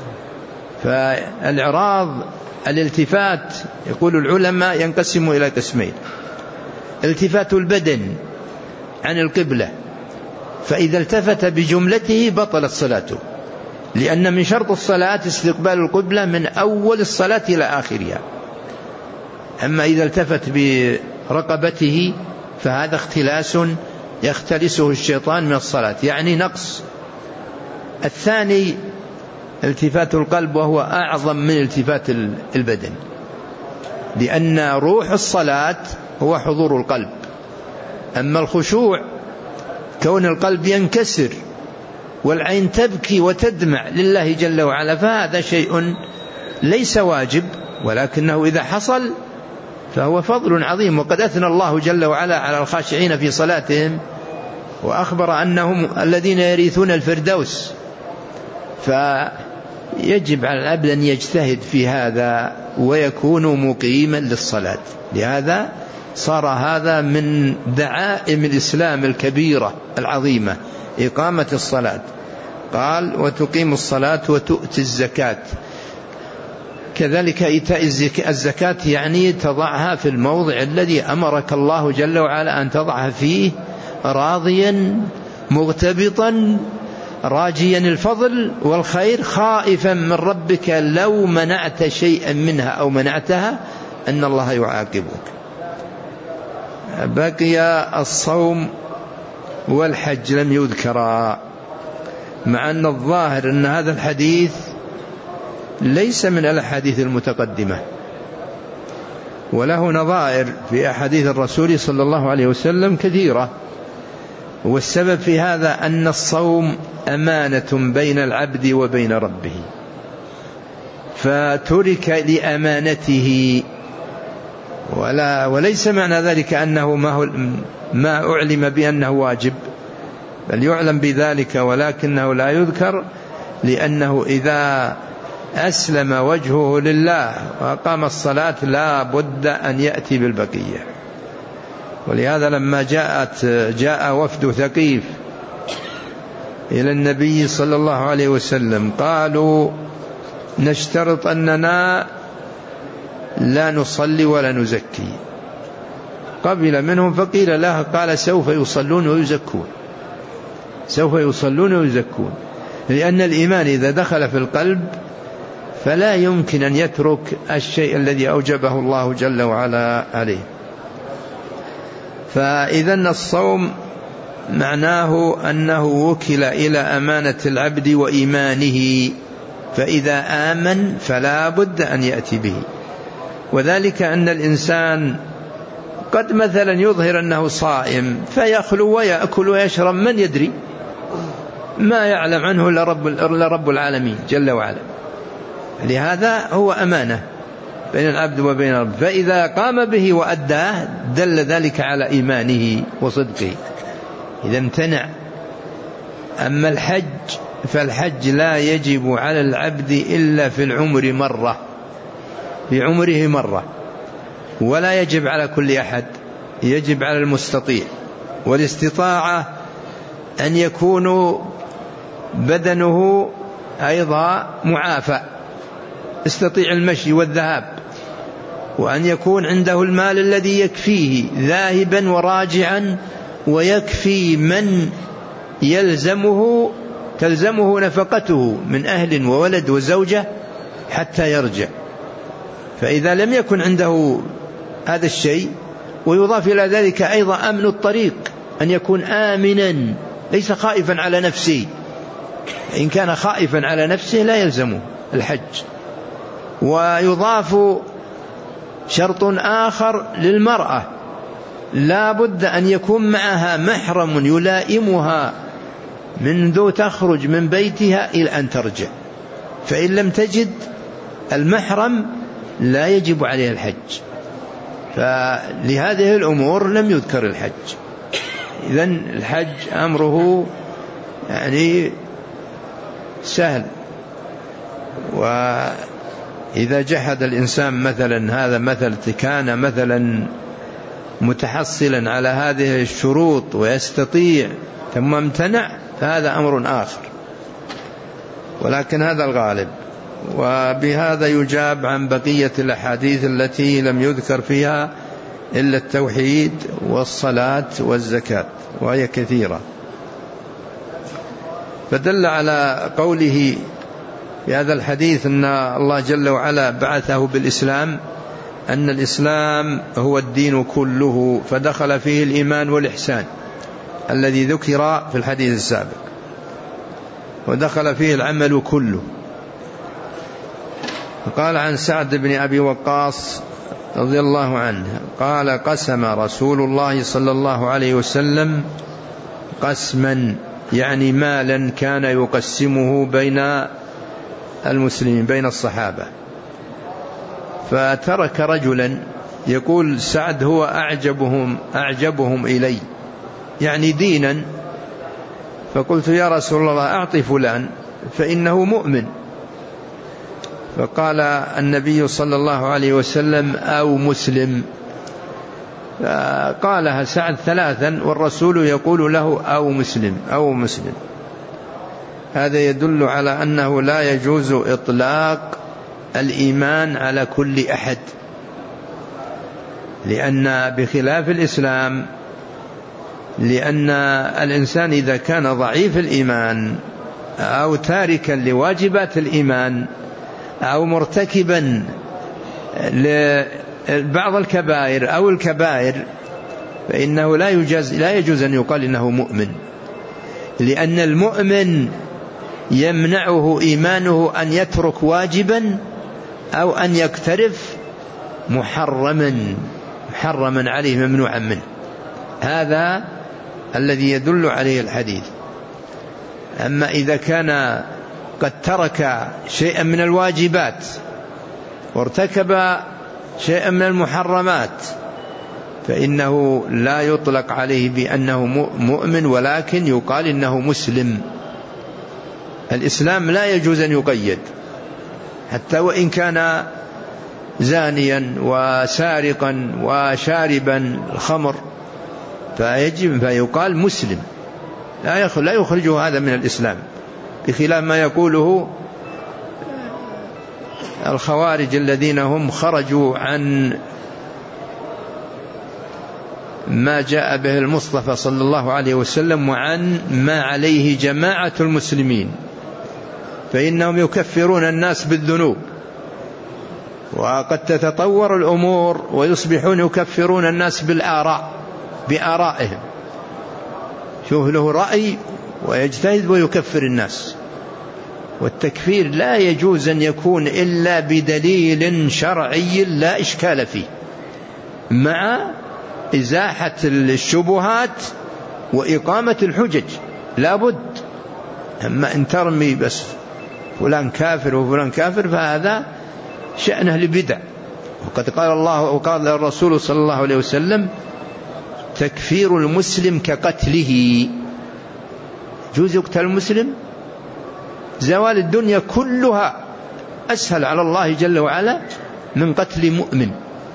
فالإعراض الالتفات يقول العلماء ينقسم إلى قسمين: التفات البدن عن القبلة، فإذا التفت بجملته بطلت صلاته، لأن من شرط الصلاة استقبال القبلة من أول الصلاة إلى آخرها. أما إذا التفت برقبته فهذا اختلاس يختلسه الشيطان من الصلاة، يعني نقص. الثاني التفات القلب، وهو أعظم من التفات البدن، لأن روح الصلاة هو حضور القلب. أما الخشوع كون القلب ينكسر والعين تبكي وتدمع لله جل وعلا، فهذا شيء ليس واجب، ولكنه إذا حصل فهو فضل عظيم. وقد أثنى الله جل وعلا على الخاشعين في صلاتهم وأخبر أنهم الذين يرثون الفردوس. فيجب على العبد أن يجتهد في هذا ويكون مقيما للصلاة. لهذا صار هذا من دعائم الإسلام الكبيرة العظيمة، إقامة الصلاة. قال وتقيم الصلاة وتؤتي الزكاة. كذلك إيتاء الزكاة يعني تضعها في الموضع الذي أمرك الله جل وعلا أن تضعها فيه، راضيا مغتبطا راجيا الفضل والخير، خائفا من ربك لو منعت شيئا منها أو منعتها أن الله يعاقبك. بقي الصوم والحج لم يذكرا، مع أن الظاهر أن هذا الحديث ليس من الأحاديث المتقدمة، وله نظائر في أحاديث الرسول صلى الله عليه وسلم كثيرة. والسبب في هذا أن الصوم أمانة بين العبد وبين ربه، فترك لأمانته، ولا وليس معنى ذلك أنه ما, هو ما أعلم بأنه واجب، بل يعلم بذلك ولكنه لا يذكر، لأنه إذا أسلم وجهه لله وأقام الصلاة لا بد أن يأتي بالبقية. ولهذا لما جاءت جاء وفد ثقيف إلى النبي صلى الله عليه وسلم قالوا نشترط أننا لا نصلي ولا نزكي، قبل منهم فقيل له قال سوف يصلون ويزكون، سوف يصلون ويزكون، لأن الإيمان إذا دخل في القلب فلا يمكن أن يترك الشيء الذي أوجبه الله جل وعلا عليه. فإذا الصوم معناه أنه وكل إلى أمانة العبد وإيمانه، فإذا آمن فلا بد أن يأتي به. وذلك أن الإنسان قد مثلا يظهر أنه صائم فيخلو ويأكل ويشرب، من يدري؟ ما يعلم عنه إلا رب, إلا رب العالمين جل وعلا. لهذا هو أمانة بين العبد وبين رب، فإذا قام به وأداه دل ذلك على إيمانه وصدقه. إذا امتنع. أما الحج فالحج لا يجب على العبد إلا في العمر مرة، في عمره مرة، ولا يجب على كل أحد، يجب على المستطيع. والاستطاعة أن يكون بدنه أيضا معافى، يستطيع المشي والذهاب، وأن يكون عنده المال الذي يكفيه ذاهبا وراجعا، ويكفي من يلزمه تلزمه نفقته من أهل وولد وزوجة حتى يرجع. فإذا لم يكن عنده هذا الشيء، ويضاف إلى ذلك أيضا أمن الطريق، أن يكون آمنا ليس خائفا على نفسه. إن كان خائفا على نفسه لا يلزمه الحج. ويضاف شرط آخر للمرأة، لا بد أن يكون معها محرم يلائمها منذ تخرج من بيتها إلى أن ترجع، فإن لم تجد المحرم لا يجب عليها الحج. فلهذه الأمور لم يذكر الحج. إذن الحج أمره يعني سهل. وإذا جحد الإنسان مثلا هذا مثل كان مثلا متحصلا على هذه الشروط ويستطيع ثم امتنع فهذا أمر آخر، ولكن هذا الغالب. وبهذا يجاب عن بقية الأحاديث التي لم يذكر فيها إلا التوحيد والصلاة والزكاة، وهي كثيرة. فدل على قوله في هذا الحديث أن الله جل وعلا بعثه بالإسلام، أن الإسلام هو الدين كله، فدخل فيه الإيمان والإحسان الذي ذكر في الحديث السابق، ودخل فيه العمل كله. قال عن سعد بن أبي وقاص رضي الله عنه قال: قسم رسول الله صلى الله عليه وسلم قسما، يعني مالا كان يقسمه بين المسلمين بين الصحابة، فترك رجلا، يقول سعد هو أعجبهم أعجبهم إلي يعني دينا، فقلت يا رسول الله أعطي فلان فإنه مؤمن. فقال النبي صلى الله عليه وسلم: أو مسلم. قالها سعد ثلاثا والرسول يقول له أو مسلم أو مسلم. هذا يدل على أنه لا يجوز إطلاق الإيمان على كل أحد، لأن بخلاف الإسلام، لأن الإنسان إذا كان ضعيف الإيمان أو تاركا لواجبات الإيمان أو مرتكبا لبعض الكبائر أو الكبائر، فإنه لا يجوز لا يجوز أن يقال إنه مؤمن، لأن المؤمن يمنعه إيمانه أن يترك واجبا أو أن يقترف محرما محرما عليه ممنوعا منه. هذا الذي يدل عليه الحديث. أما إذا كان قد ترك شيئا من الواجبات وارتكب شيئا من المحرمات فإنه لا يطلق عليه بأنه مؤمن، ولكن يقال إنه مسلم. الإسلام لا يجوز أن يقيد، حتى وإن كان زانيا وسارقا وشاربا الخمر فيجب فيقال مسلم، لا يخرجه هذا من الإسلام، بخلاف ما يقوله الخوارج الذين هم خرجوا عن ما جاء به المصطفى صلى الله عليه وسلم وعن ما عليه جماعة المسلمين، فإنهم يكفرون الناس بالذنوب، وقد تتطور الأمور ويصبحون يكفرون الناس بالآراء بآرائهم. شوف له رأي ويجتهد ويكفر الناس، والتكفير لا يجوز أن يكون إلا بدليل شرعي لا إشكال فيه، مع إزاحة الشبهات وإقامة الحجج. لا بد. أما أن ترمي بس فلان كافر وفلان كافر فهذا شأنه لبدع. وقد قال الله وقال الرسول صلى الله عليه وسلم: تكفير المسلم كقتله. جوز يقتل المسلم؟ زوال الدنيا كلها أسهل على الله جل وعلا من قتل مؤمن،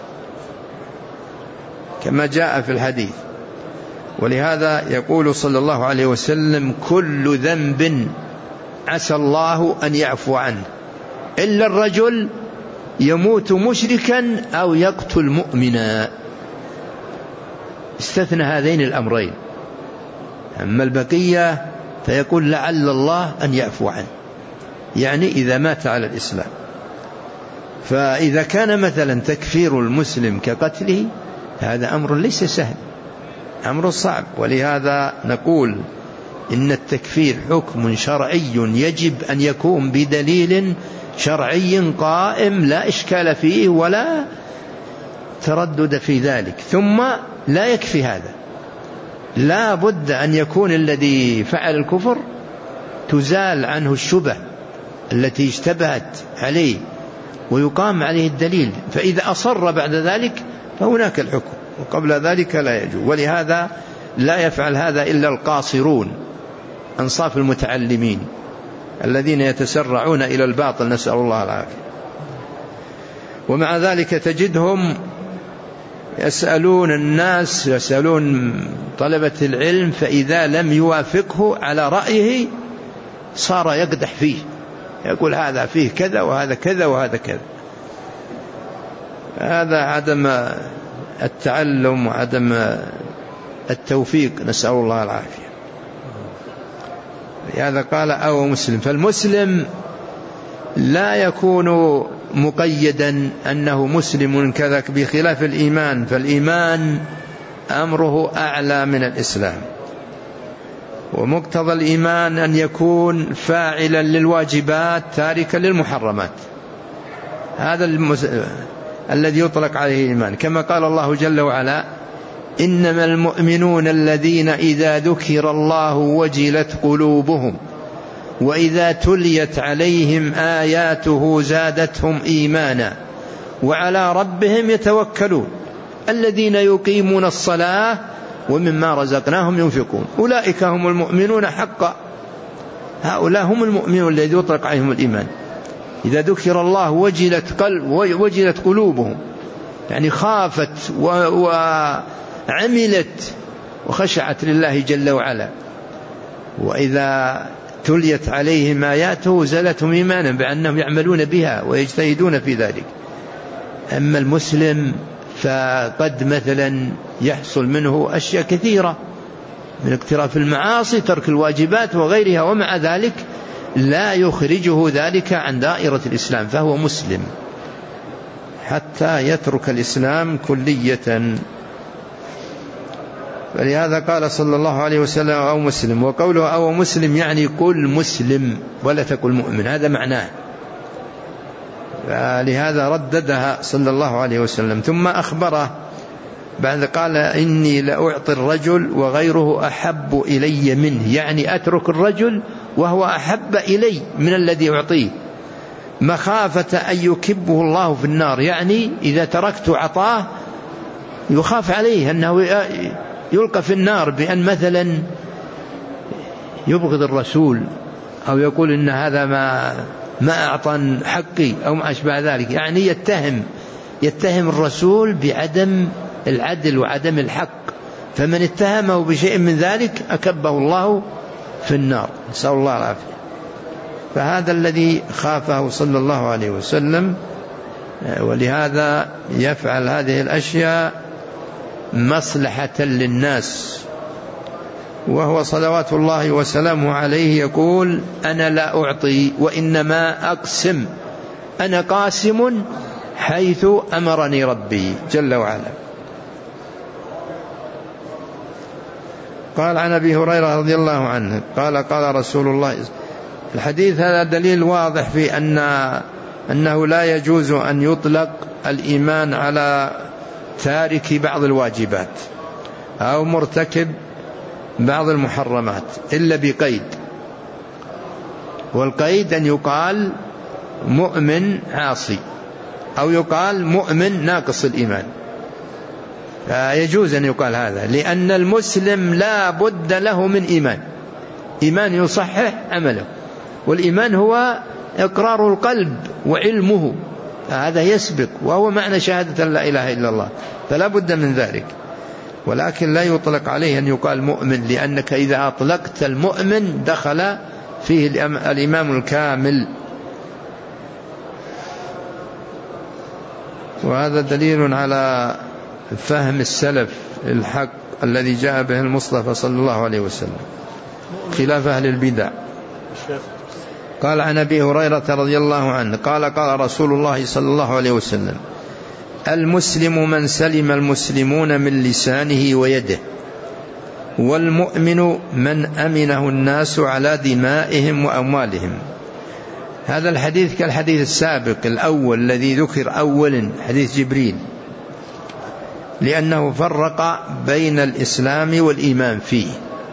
كما جاء في الحديث. ولهذا يقول صلى الله عليه وسلم: كل ذنب عسى الله أن يعفو عنه إلا الرجل يموت مشركا أو يقتل مؤمنا. استثنى هذين الأمرين. أما البقية فيقول لعل الله أن يعفو عنه، يعني إذا مات على الإسلام. فإذا كان مثلا تكفير المسلم كقتله هذا أمر ليس سهل، أمر صعب. ولهذا نقول إن التكفير حكم شرعي يجب أن يكون بدليل شرعي قائم لا إشكال فيه ولا تردد في ذلك. ثم لا يكفي هذا، لا بد أن يكون الذي فعل الكفر تزال عنه الشبه التي اشتبهت عليه ويقام عليه الدليل، فإذا أصر بعد ذلك فهناك الحكم، وقبل ذلك لا يجوز. ولهذا لا يفعل هذا إلا القاصرون، أنصاف المتعلمين الذين يتسرعون إلى الباطل، نسأل الله العافية. ومع ذلك تجدهم يسألون الناس، يسألون طلبة العلم، فإذا لم يوافقه على رأيه صار يقدح فيه، يقول هذا فيه كذا وهذا كذا وهذا كذا. هذا عدم التعلم وعدم التوفيق، نسأل الله العافية. لهذا قال أو مسلم. فالمسلم لا يكون مقيدا أنه مسلم كذا، بخلاف الإيمان، فالإيمان أمره أعلى من الإسلام. ومقتضى الإيمان أن يكون فاعلا للواجبات تاركا للمحرمات، هذا المس... الذي يطلق عليه الإيمان. كما قال الله جل وعلا: إنما المؤمنون الذين إذا ذكر الله وجلت قلوبهم وإذا تليت عليهم آياته زادتهم إيمانا وعلى ربهم يتوكلون الذين يقيمون الصلاة ومما رزقناهم ينفقون أولئك هم المؤمنون حقا. هؤلاء هم المؤمنون الذين يطلق عليهم الإيمان. إذا ذكر الله وجلت قلب وجلت قلوبهم، يعني خافت وعملت وخشعت لله جل وعلا. وإذا تليت عليهم آياته زادتهم إيمانا بأنهم يعملون بها ويجتهدون في ذلك. أما المسلم فقد مثلا يحصل منه أشياء كثيرة من اقتراف المعاصي، ترك الواجبات وغيرها، ومع ذلك لا يخرجه ذلك عن دائرة الإسلام، فهو مسلم حتى يترك الإسلام كلية. فلهذا قال صلى الله عليه وسلم أو مسلم. وقوله أو مسلم يعني قل مسلم ولا تقل مؤمن، هذا معناه. فلهذا رددها صلى الله عليه وسلم. ثم أخبره بعد قال إني لأعطي الرجل وغيره أحب إلي منه، يعني أترك الرجل وهو أحب إلي من الذي أعطيه، مخافة أن يكبه الله في النار، يعني إذا تركت عطاه يخاف عليه أنه يلقى في النار بأن مثلا يبغض الرسول أو يقول إن هذا ما ما أعطى حقي أو ما أشبه ذلك، يعني يتهم يتهم الرسول بعدم العدل وعدم الحق، فمن اتهمه بشيء من ذلك أكبه الله في النار، نسأل الله العافية. فهذا الذي خافه صلى الله عليه وسلم، ولهذا يفعل هذه الأشياء مصلحة للناس. وهو صلوات الله وسلامه عليه يقول أنا لا أعطي وإنما أقسم، أنا قاسم حيث أمرني ربي جل وعلا. قال عن أبي هريرة رضي الله عنه قال قال رسول الله الحديث هذا دليل واضح في أن أنه لا يجوز أن يطلق الإيمان على تارك بعض الواجبات أو مرتكب بعض المحرمات إلا بقيد، والقيد أن يقال مؤمن عاصي أو يقال مؤمن ناقص الإيمان، يجوز أن يقال هذا، لأن المسلم لا بد له من إيمان، إيمان يصحح عمله، والإيمان هو إقرار القلب وعلمه، هذا يسبق وهو معنى شهادة لا إله إلا الله، فلا بد من ذلك. ولكن لا يطلق عليه أن يقال مؤمن، لأنك إذا أطلقت المؤمن دخل فيه الإمام الكامل. وهذا دليل على فهم السلف الحق الذي جاء به المصطفى صلى الله عليه وسلم خلاف أهل البدع. قال عن أبي هريرة رضي الله عنه قال قال رسول الله صلى الله عليه وسلم: المسلم من سلم المسلمون من لسانه ويده، والمؤمن من أمنه الناس على دمائهم وأموالهم. هذا الحديث كالحديث السابق الأول الذي ذكر أولا، حديث جبريل، لأنه فرق بين الإسلام والإيمان فيه،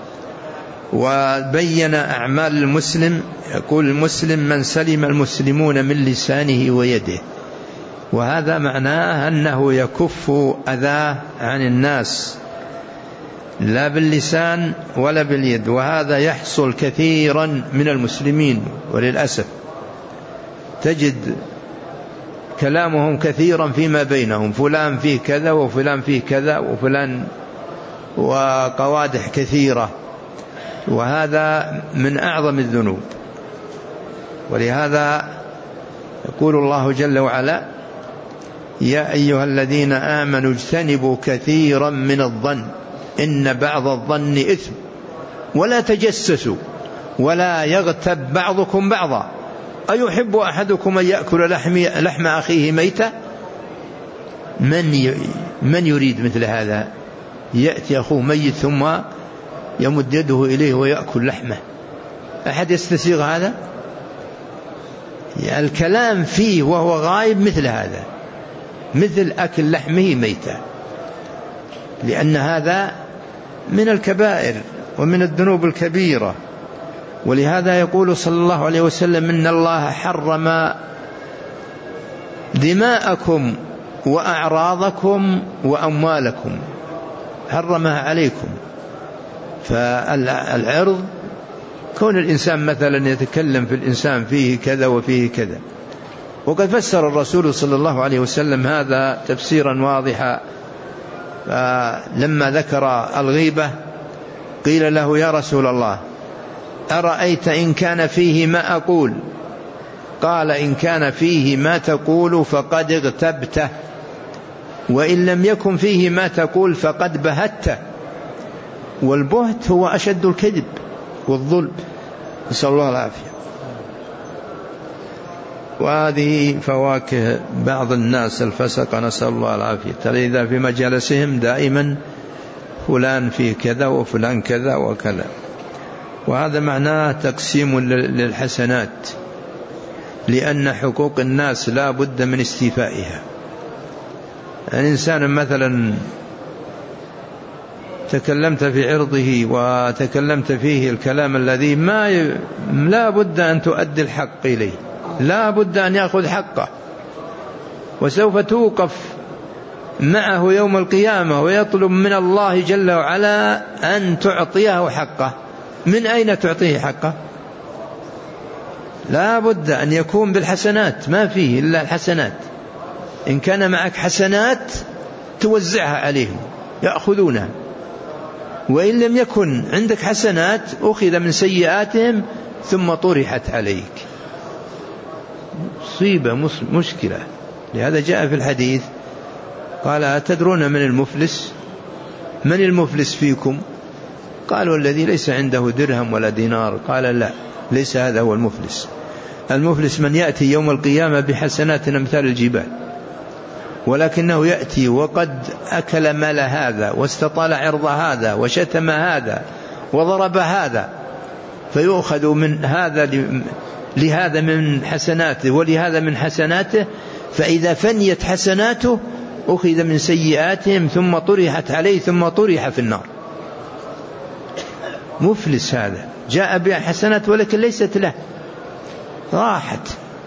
وبين أعمال المسلم. يقول المسلم من سلم المسلمون من لسانه ويده، وهذا معناه أنه يكف أذاه عن الناس لا باللسان ولا باليد، وهذا يحصل كثيرا من المسلمين، وللأسف تجد كلامهم كثيرا فيما بينهم، فلان فيه كذا وفلان فيه كذا وفلان، وقوادح كثيرة، وهذا من أعظم الذنوب. ولهذا يقول الله جل وعلا: يا أيها الذين آمنوا اجتنبوا كثيرا من الظن إن بعض الظن إثم ولا تجسسوا ولا يغتب بعضكم بعضا أيحب أحدكم أن يأكل لحم, لحم أخيه ميتا. من, من يريد مثل هذا؟ يأتي أخوه ميت ثم يمد يده إليه ويأكل لحمه، أحد يستسيغ هذا؟ يعني الكلام فيه وهو غائب مثل هذا، مثل أكل لحمه ميتا، لأن هذا من الكبائر ومن الذنوب الكبيرة. ولهذا يقول صلى الله عليه وسلم: إن الله حرم دماءكم وأعراضكم وأموالكم، حرمها عليكم. فالعرض كون الإنسان مثلا يتكلم في الإنسان فيه كذا وفيه كذا، وقد فسر الرسول صلى الله عليه وسلم هذا تفسيرا واضحا. لما ذكر الغيبة قيل له: يا رسول الله أرأيت إن كان فيه ما أقول؟ قال: إن كان فيه ما تقول فقد اغتبته، وإن لم يكن فيه ما تقول فقد بهته. والبهت هو أشد الكذب والظلم، نسأل الله العافية. وهذه فواكه بعض الناس الفسق، نسأل الله العافية. إذا في مجالسهم دائما فلان فيه كذا وفلان كذا وكذا، وهذا معناه تقسيم للحسنات، لأن حقوق الناس لا بد من استيفائها. الإنسان مثلا تكلمت في عرضه وتكلمت فيه الكلام الذي ما ي... لا بد أن تؤدي الحق إليه، لا بد أن يأخذ حقه، وسوف توقف معه يوم القيامة ويطلب من الله جل وعلا أن تعطيه حقه. من أين تعطيه حقه؟ لا بد أن يكون بالحسنات، ما فيه إلا الحسنات. إن كان معك حسنات توزعها عليهم يأخذونها، وإن لم يكن عندك حسنات أخذ من سيئاتهم ثم طرحت عليك. مصيبة، مشكلة. لهذا جاء في الحديث قال: أتدرون من المفلس؟ من المفلس فيكم؟ قالوا: الذي ليس عنده درهم ولا دينار. قال: لا، ليس هذا هو المفلس. المفلس من يأتي يوم القيامة بحسنات أمثال الجبال، ولكنه يأتي وقد أكل مال هذا واستطال عرض هذا وشتم هذا وضرب هذا، فيؤخذ من هذا لهذا من حسناته ولهذا من حسناته، فإذا فنيت حسناته أخذ من سيئاتهم ثم طرحت عليه ثم طرح في النار. مفلس هذا، جاء بها حسنات ولكن ليست له، راحت.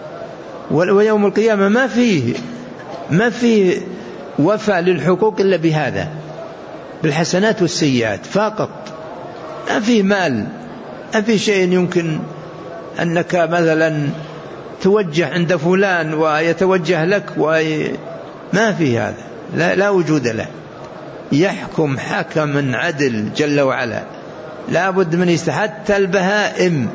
ويوم القيامة ما فيه ما فيه وفاء للحقوق إلا بهذا، بالحسنات والسيئات فقط. ما فيه مال، ما فيه شيء يمكن أنك مثلا توجه عند فلان ويتوجه لك، وما فيه هذا، لا, لا وجود له. يحكم حكما عدل جل وعلا، لا بد من يست. حتى البهائم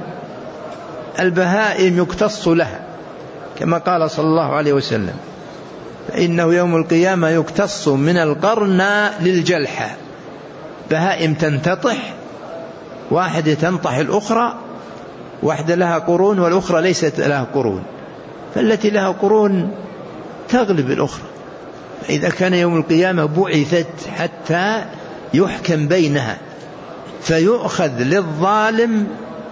البهائم يقتص لها، كما قال صلى الله عليه وسلم: فإنه يوم القيامة يقتص من القرن للجلحة. بهائم تنتطح، واحدة تنطح الأخرى، واحدة لها قرون والأخرى ليست لها قرون، فالتي لها قرون تغلب الأخرى. إذا كان يوم القيامة بعثت حتى يحكم بينها، فيؤخذ للظالم،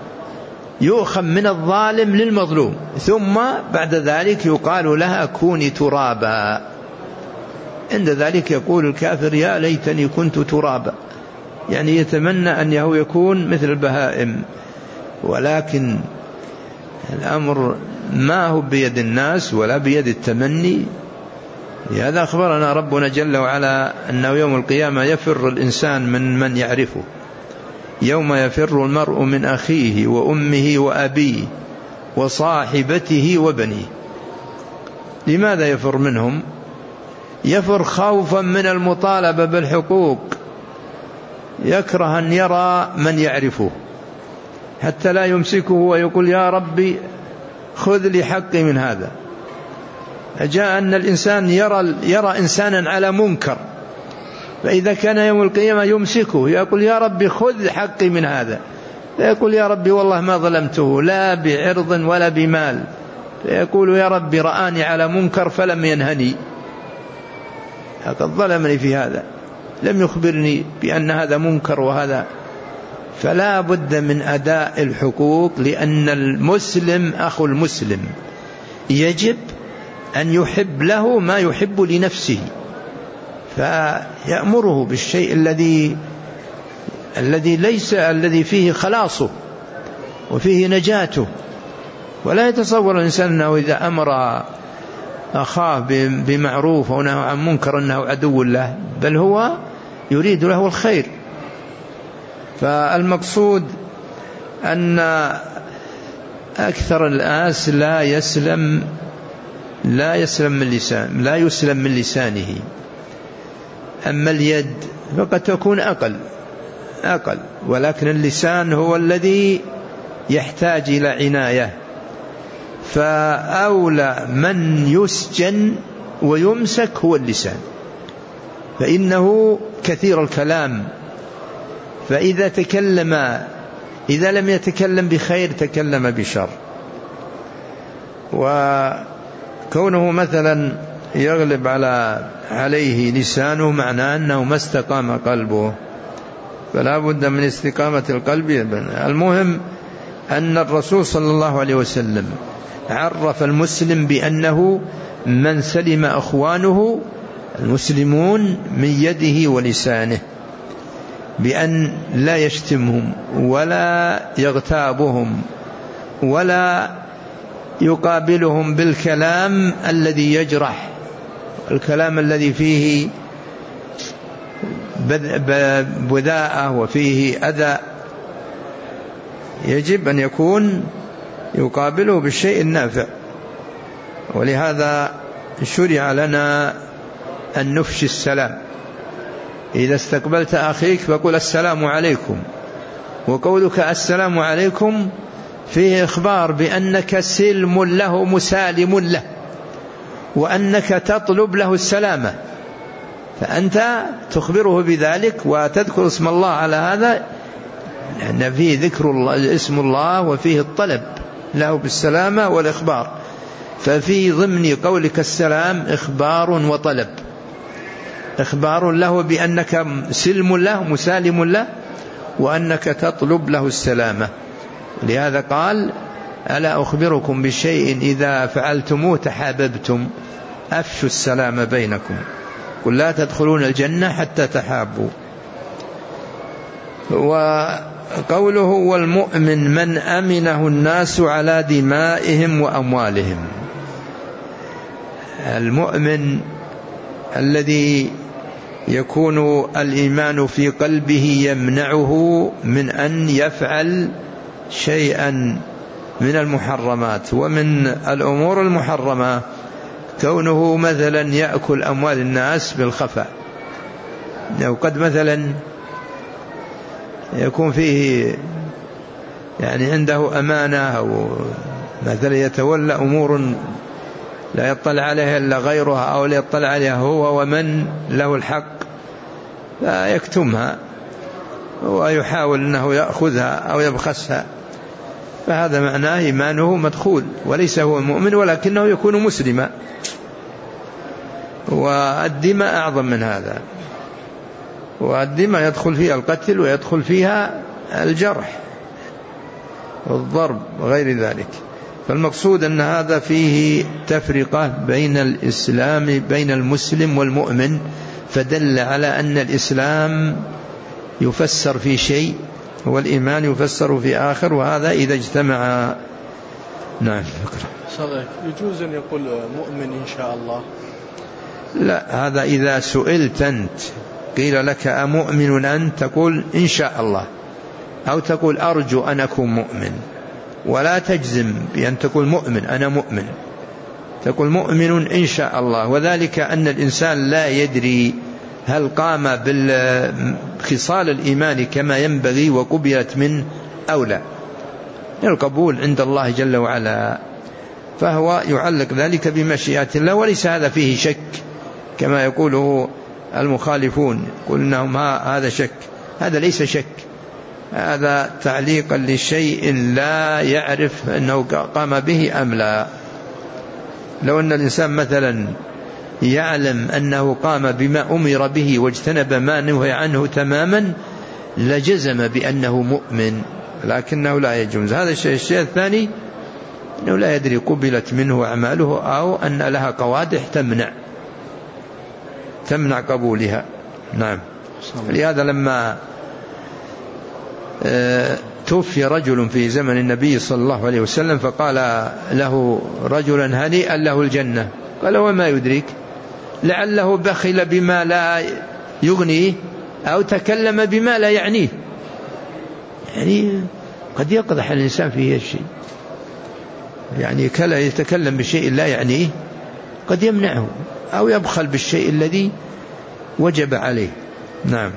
يؤخذ من الظالم للمظلوم، ثم بعد ذلك يقال لها كوني ترابا. عند ذلك يقول الكافر: يا ليتني كنت ترابا، يعني يتمنى أن يكون مثل البهائم. ولكن الأمر ما هو بيد الناس ولا بيد التمني. لهذا أخبرنا ربنا جل وعلا أنه يوم القيامة يفر الإنسان من من يعرفه. يوم يفر المرء من أخيه وأمه وأبيه وصاحبته وبنيه. لماذا يفر منهم؟ يفر خوفا من المطالبة بالحقوق، يكره أن يرى من يعرفه حتى لا يمسكه ويقول: يا ربي خذ لي حقي من هذا. جاء أن الإنسان يرى, يرى إنسانا على منكر، فإذا كان يوم القيامة يمسكه يقول: يا ربي خذ حقي من هذا، فيقول: يا ربي والله ما ظلمته لا بعرض ولا بمال، فيقول: يا ربي رآني على منكر فلم ينهني، قد ظلمني في هذا، لم يخبرني بأن هذا منكر وهذا. فلا بد من أداء الحقوق، لأن المسلم أخو المسلم يجب أن يحب له ما يحب لنفسه، فيأمره بالشيء الذي الذي ليس الذي فيه خلاصه وفيه نجاته. ولا يتصور الإنسان أنه إذا أمر أخاه بمعروف ونهى عن منكر أنه عدو له، بل هو يريد له الخير. فالمقصود أن أكثر الناس لا يسلم لا يسلم من لسان لا يسلم من لسانه. أما اليد فقد تكون أقل أقل ولكن اللسان هو الذي يحتاج إلى عناية. فأولى من يسجن ويمسك هو اللسان، فإنه كثير الكلام، فإذا تكلم إذا لم يتكلم بخير تكلم بشر. وكونه مثلا يغلب على عليه لسانه معناه أنه ما استقام قلبه، فلا بد من استقامة القلب. المهم أن الرسول صلى الله عليه وسلم عرف المسلم بأنه من سلم أخوانه المسلمون من يده ولسانه، بأن لا يشتمهم ولا يغتابهم ولا يقابلهم بالكلام الذي يجرح، الكلام الذي فيه بذاءة وفيه أذى. يجب أن يكون يقابله بالشيء النافع. ولهذا شرع لنا أن نفشي السلام. إذا استقبلت أخيك فقل السلام عليكم، وقولك السلام عليكم فيه إخبار بأنك سلم له مسالم له، وأنك تطلب له السلامة، فأنت تخبره بذلك وتذكر اسم الله على هذا، لأن فيه ذكر الله اسم الله وفيه الطلب له بالسلامة والإخبار. ففي ضمن قولك السلام إخبار وطلب، إخبار له بأنك سلم له مسالم له، وأنك تطلب له السلامة. لهذا قال ألا أخبركم بشيء إذا فعلتموه تحاببتم أفشوا السلام بينكم قل لا تدخلون الجنة حتى تحابوا. وقوله والمؤمن من أمنه الناس على دمائهم وأموالهم، المؤمن الذي يكون الإيمان في قلبه يمنعه من أن يفعل شيئا من المحرمات. ومن الأمور المحرمة كونه مثلا يأكل أموال الناس بالخفاء، أو قد مثلا يكون فيه يعني عنده أمانة، أو مثلا يتولى أمور لا يطلع عليها إلا غيرها، أو لا يطلع عليها هو ومن له الحق، لا يكتمها ويحاول أنه يأخذها أو يبخسها، فهذا معناه إيمانه مدخول، وليس هو مؤمن ولكنه يكون مسلما. والدماء أعظم من هذا، والدماء يدخل فيها القتل ويدخل فيها الجرح والضرب وغير ذلك. فالمقصود أن هذا فيه تفرقة بين الإسلام بين المسلم والمؤمن، فدل على أن الإسلام يفسر في شيء والإيمان يفسر في آخر، وهذا إذا اجتمع. نعم صدق. يجوز أن يقول مؤمن إن شاء الله؟ لا، هذا إذا سئلت أنت قيل لك أمؤمن أنت تقول إن شاء الله، أو تقول أرجو أن أكون مؤمن، ولا تجزم بأن تقول مؤمن أنا مؤمن، تقول مؤمن إن شاء الله. وذلك أن الإنسان لا يدري هل قام بالخصال الإيمان كما ينبغي وقبلت منه أو لا، القبول عند الله جل وعلا، فهو يعلق ذلك بمشيئة الله، وليس هذا فيه شك كما يقوله المخالفون، يقول إنهم هذا شك، هذا ليس شك، هذا تعليقا لشيء لا يعرف أنه قام به أم لا. لو أن الإنسان مثلا يعلم أنه قام بما أمر به واجتنب ما نهي عنه تماما لجزم بأنه مؤمن، لكنه لا يجوز هذا الشيء. الشيء الثاني أنه لا يدري قبلت منه أعماله أو أن لها قوادح تمنع تمنع قبولها. نعم. لهذا لما توفي رجل في زمن النبي صلى الله عليه وسلم فقال له رجلا هنيئا له الجنة، قال وما يدريك لعله بخل بما لا يغنيه أو تكلم بما لا يعنيه. يعني قد يقدح الإنسان في الشيء، يعني كلا يتكلم بشيء لا يعنيه قد يمنعه، أو يبخل بالشيء الذي وجب عليه. نعم.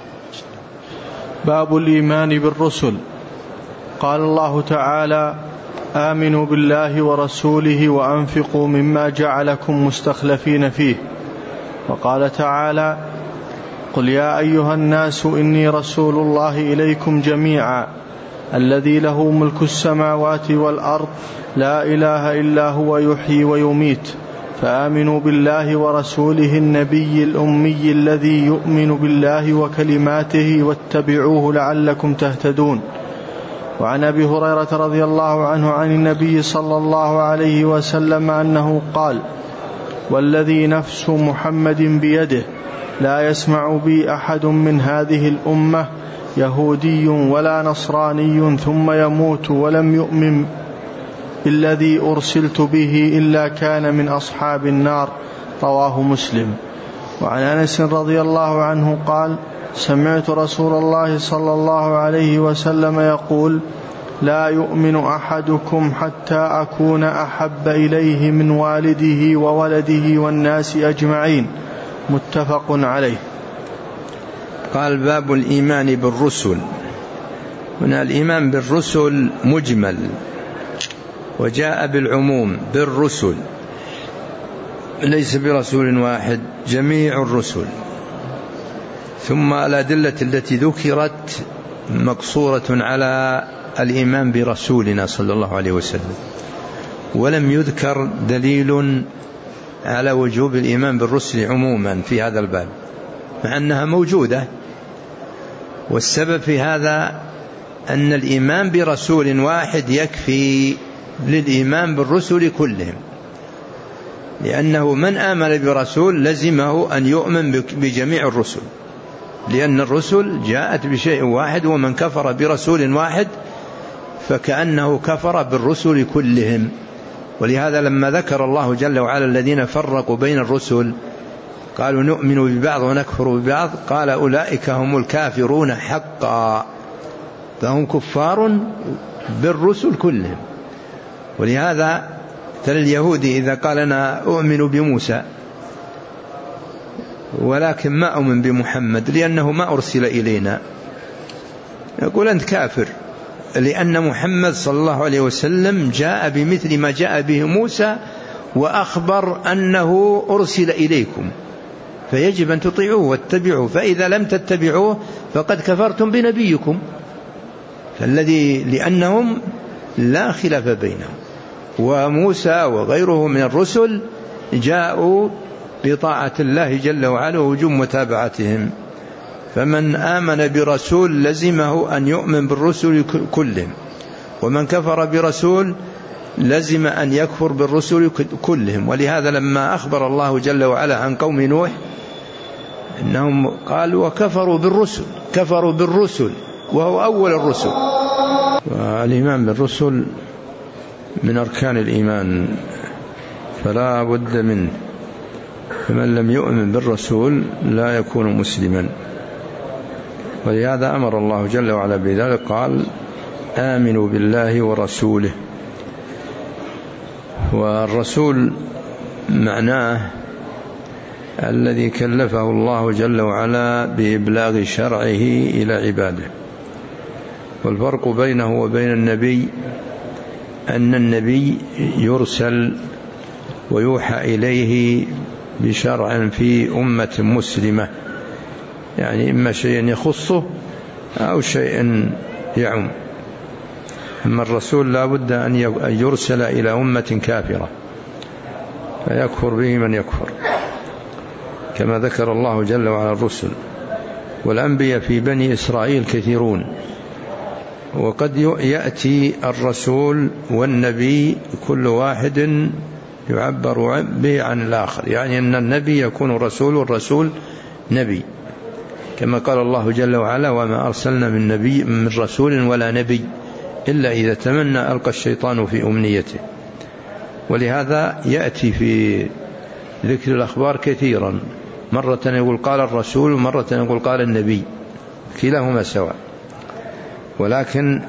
باب الإيمان بالرسل. قال الله تعالى آمنوا بالله ورسوله وأنفقوا مما جعلكم مستخلفين فيه. وقال تعالى قل يا أيها الناس إني رسول الله إليكم جميعا الذي له ملك السماوات والأرض لا إله إلا هو يحيي ويميت فآمنوا بالله ورسوله النبي الأمي الذي يؤمن بالله وكلماته واتبعوه لعلكم تهتدون. وعن أبي هريرة رضي الله عنه عن النبي صلى الله عليه وسلم أنه قال والذي نفس محمد بيده لا يسمع بي أحد من هذه الأمة يهودي ولا نصراني ثم يموت ولم يؤمن بالذي أرسلت به إلا كان من أصحاب النار. رواه مسلم. وعن أنس رضي الله عنه قال سمعت رسول الله صلى الله عليه وسلم يقول لا يؤمن أحدكم حتى أكون أحب إليه من والده وولده والناس أجمعين. متفق عليه. قال باب الإيمان بالرسل. هنا الإيمان بالرسل مجمل وجاء بالعموم بالرسل، ليس برسول واحد، جميع الرسل. ثم الأدلة التي ذكرت مقصورة على الإيمان برسولنا صلى الله عليه وسلم، ولم يذكر دليل على وجوب الإيمان بالرسل عموما في هذا الباب، مع أنها موجودة. والسبب في هذا أن الإيمان برسول واحد يكفي للإيمان بالرسل كلهم، لأنه من آمن برسول لزمه أن يؤمن بجميع الرسل، لأن الرسل جاءت بشيء واحد، ومن كفر برسول واحد فكأنه كفر بالرسل كلهم. ولهذا لما ذكر الله جل وعلا الذين فرقوا بين الرسل قالوا نؤمن ببعض ونكفر ببعض، قال أولئك هم الكافرون حقا، فهم كفار بالرسل كلهم. ولهذا ترى اليهودي إذا قال أنا أؤمن بموسى ولكن ما أؤمن بمحمد لأنه ما أرسل إلينا، يقول أنت كافر، لأن محمد صلى الله عليه وسلم جاء بمثل ما جاء به موسى وأخبر أنه أرسل إليكم، فيجب أن تطيعوه واتبعوه، فإذا لم تتبعوه فقد كفرتم بنبيكم. فالذي لأنهم لا خلاف بينهم، وموسى وغيره من الرسل جاءوا بطاعة الله جل وعلا ووجوب متابعتهم. فمن آمن برسول لزمه أن يؤمن بالرسل كلهم، ومن كفر برسول لزم أن يكفر بالرسل كلهم. ولهذا لما أخبر الله جل وعلا عن قوم نوح إنهم قالوا وكفروا بالرسل، كفروا بالرسل وهو أول الرسل. والإيمان بالرسل من أركان الإيمان فلا بد منه، فمن لم يؤمن بالرسول لا يكون مسلما. ولهذا أمر الله جل وعلا بذلك، قال آمنوا بالله ورسوله. والرسول معناه الذي كلفه الله جل وعلا بإبلاغ شرعه إلى عباده. والفرق بينه وبين النبي أن النبي يرسل ويوحى إليه بشرع في أمة مسلمة، يعني إما شيء يخصه أو شيء يعم. أما الرسول لا بد أن يرسل إلى أمة كافرة فيكفر به من يكفر، كما ذكر الله جل وعلا الرسل. والأنبياء في بني إسرائيل كثيرون، وقد يأتي الرسول والنبي كل واحد يعبر به عن الآخر، يعني أن النبي يكون رسول والرسول نبي، كما قال الله جل وعلا وما أرسلنا من نبي من رسول ولا نبي إلا إذا تمنى ألقى الشيطان في أمنيته. ولهذا يأتي في ذكر الأخبار كثيرا، مرة يقول قال الرسول ومرة يقول قال النبي، كلاهما سواء. ولكن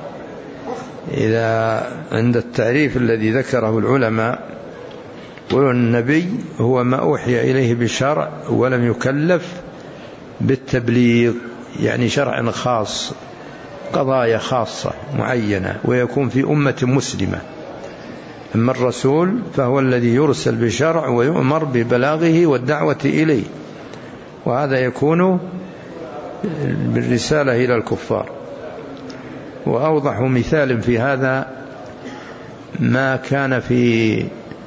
إذا عند التعريف الذي ذكره العلماء يقولون النبي هو ما أوحي إليه بشرع ولم يكلف بالتبليغ، يعني شرع خاص، قضايا خاصة معينة، ويكون في أمة مسلمة. أما الرسول فهو الذي يرسل بشرع ويؤمر ببلاغه والدعوة إليه، وهذا يكون بالرسالة إلى الكفار. وأوضح مثال في هذا ما كان في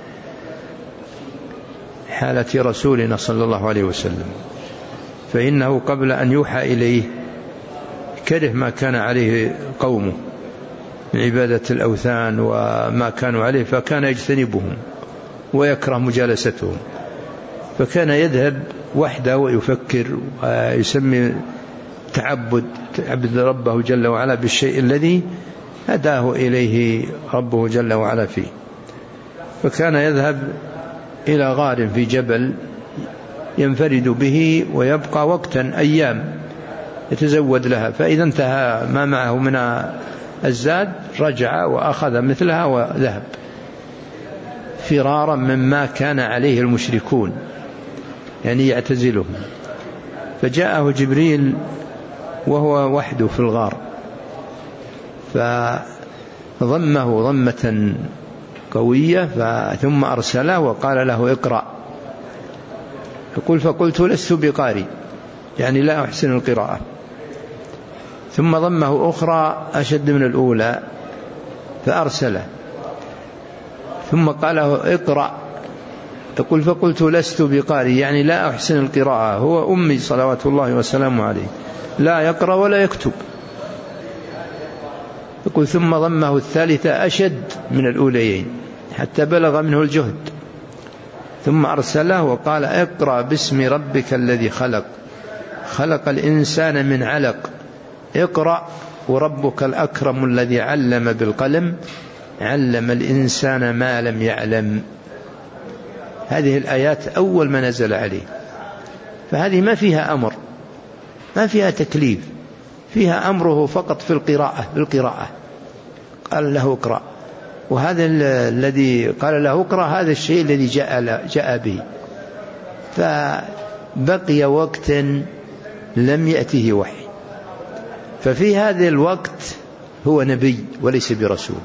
حالة رسولنا صلى الله عليه وسلم، فإنه قبل أن يوحى إليه كره ما كان عليه قومه من عبادة الأوثان وما كانوا عليه، فكان يجتنبهم ويكره مجالستهم، فكان يذهب وحده ويفكر ويسمي تعبد تعبد ربه جل وعلا بالشيء الذي هداه إليه ربه جل وعلا فيه. فكان يذهب إلى غار في جبل ينفرد به ويبقى وقتا أيام يتزود لها، فإذا انتهى ما معه من الزاد رجع وأخذ مثلها وذهب فرارا مما كان عليه المشركون، يعني يعتزلهم. فجاءه جبريل وهو وحده في الغار فضمه ضمة قوية ثم أرسله وقال له اقرأ. يقول فقلت لست بقارئ، يعني لا أحسن القراءة. ثم ضمه أخرى أشد من الأولى فأرسله، ثم قال له اقرأ. يقول فقلت لست بقارئ، يعني لا أحسن القراءة، هو أمي صلوات الله وسلامه عليه لا يقرأ ولا يكتب. يقول ثم ضمه الثالثة أشد من الأوليين حتى بلغ منه الجهد، ثم أرسله وقال اقرأ باسم ربك الذي خلق، خلق الإنسان من علق، اقرأ وربك الأكرم الذي علم بالقلم، علم الإنسان ما لم يعلم. هذه الآيات أول ما نزل عليه، فهذه ما فيها أمر، ما فيها تكليف، فيها أمره فقط في القراءة بالقراءة. قال له اقرأ، وهذا الذي قال له اقرأ هذا الشيء الذي جاء, جاء به. فبقي وقت لم يأته وحي، ففي هذا الوقت هو نبي وليس برسول،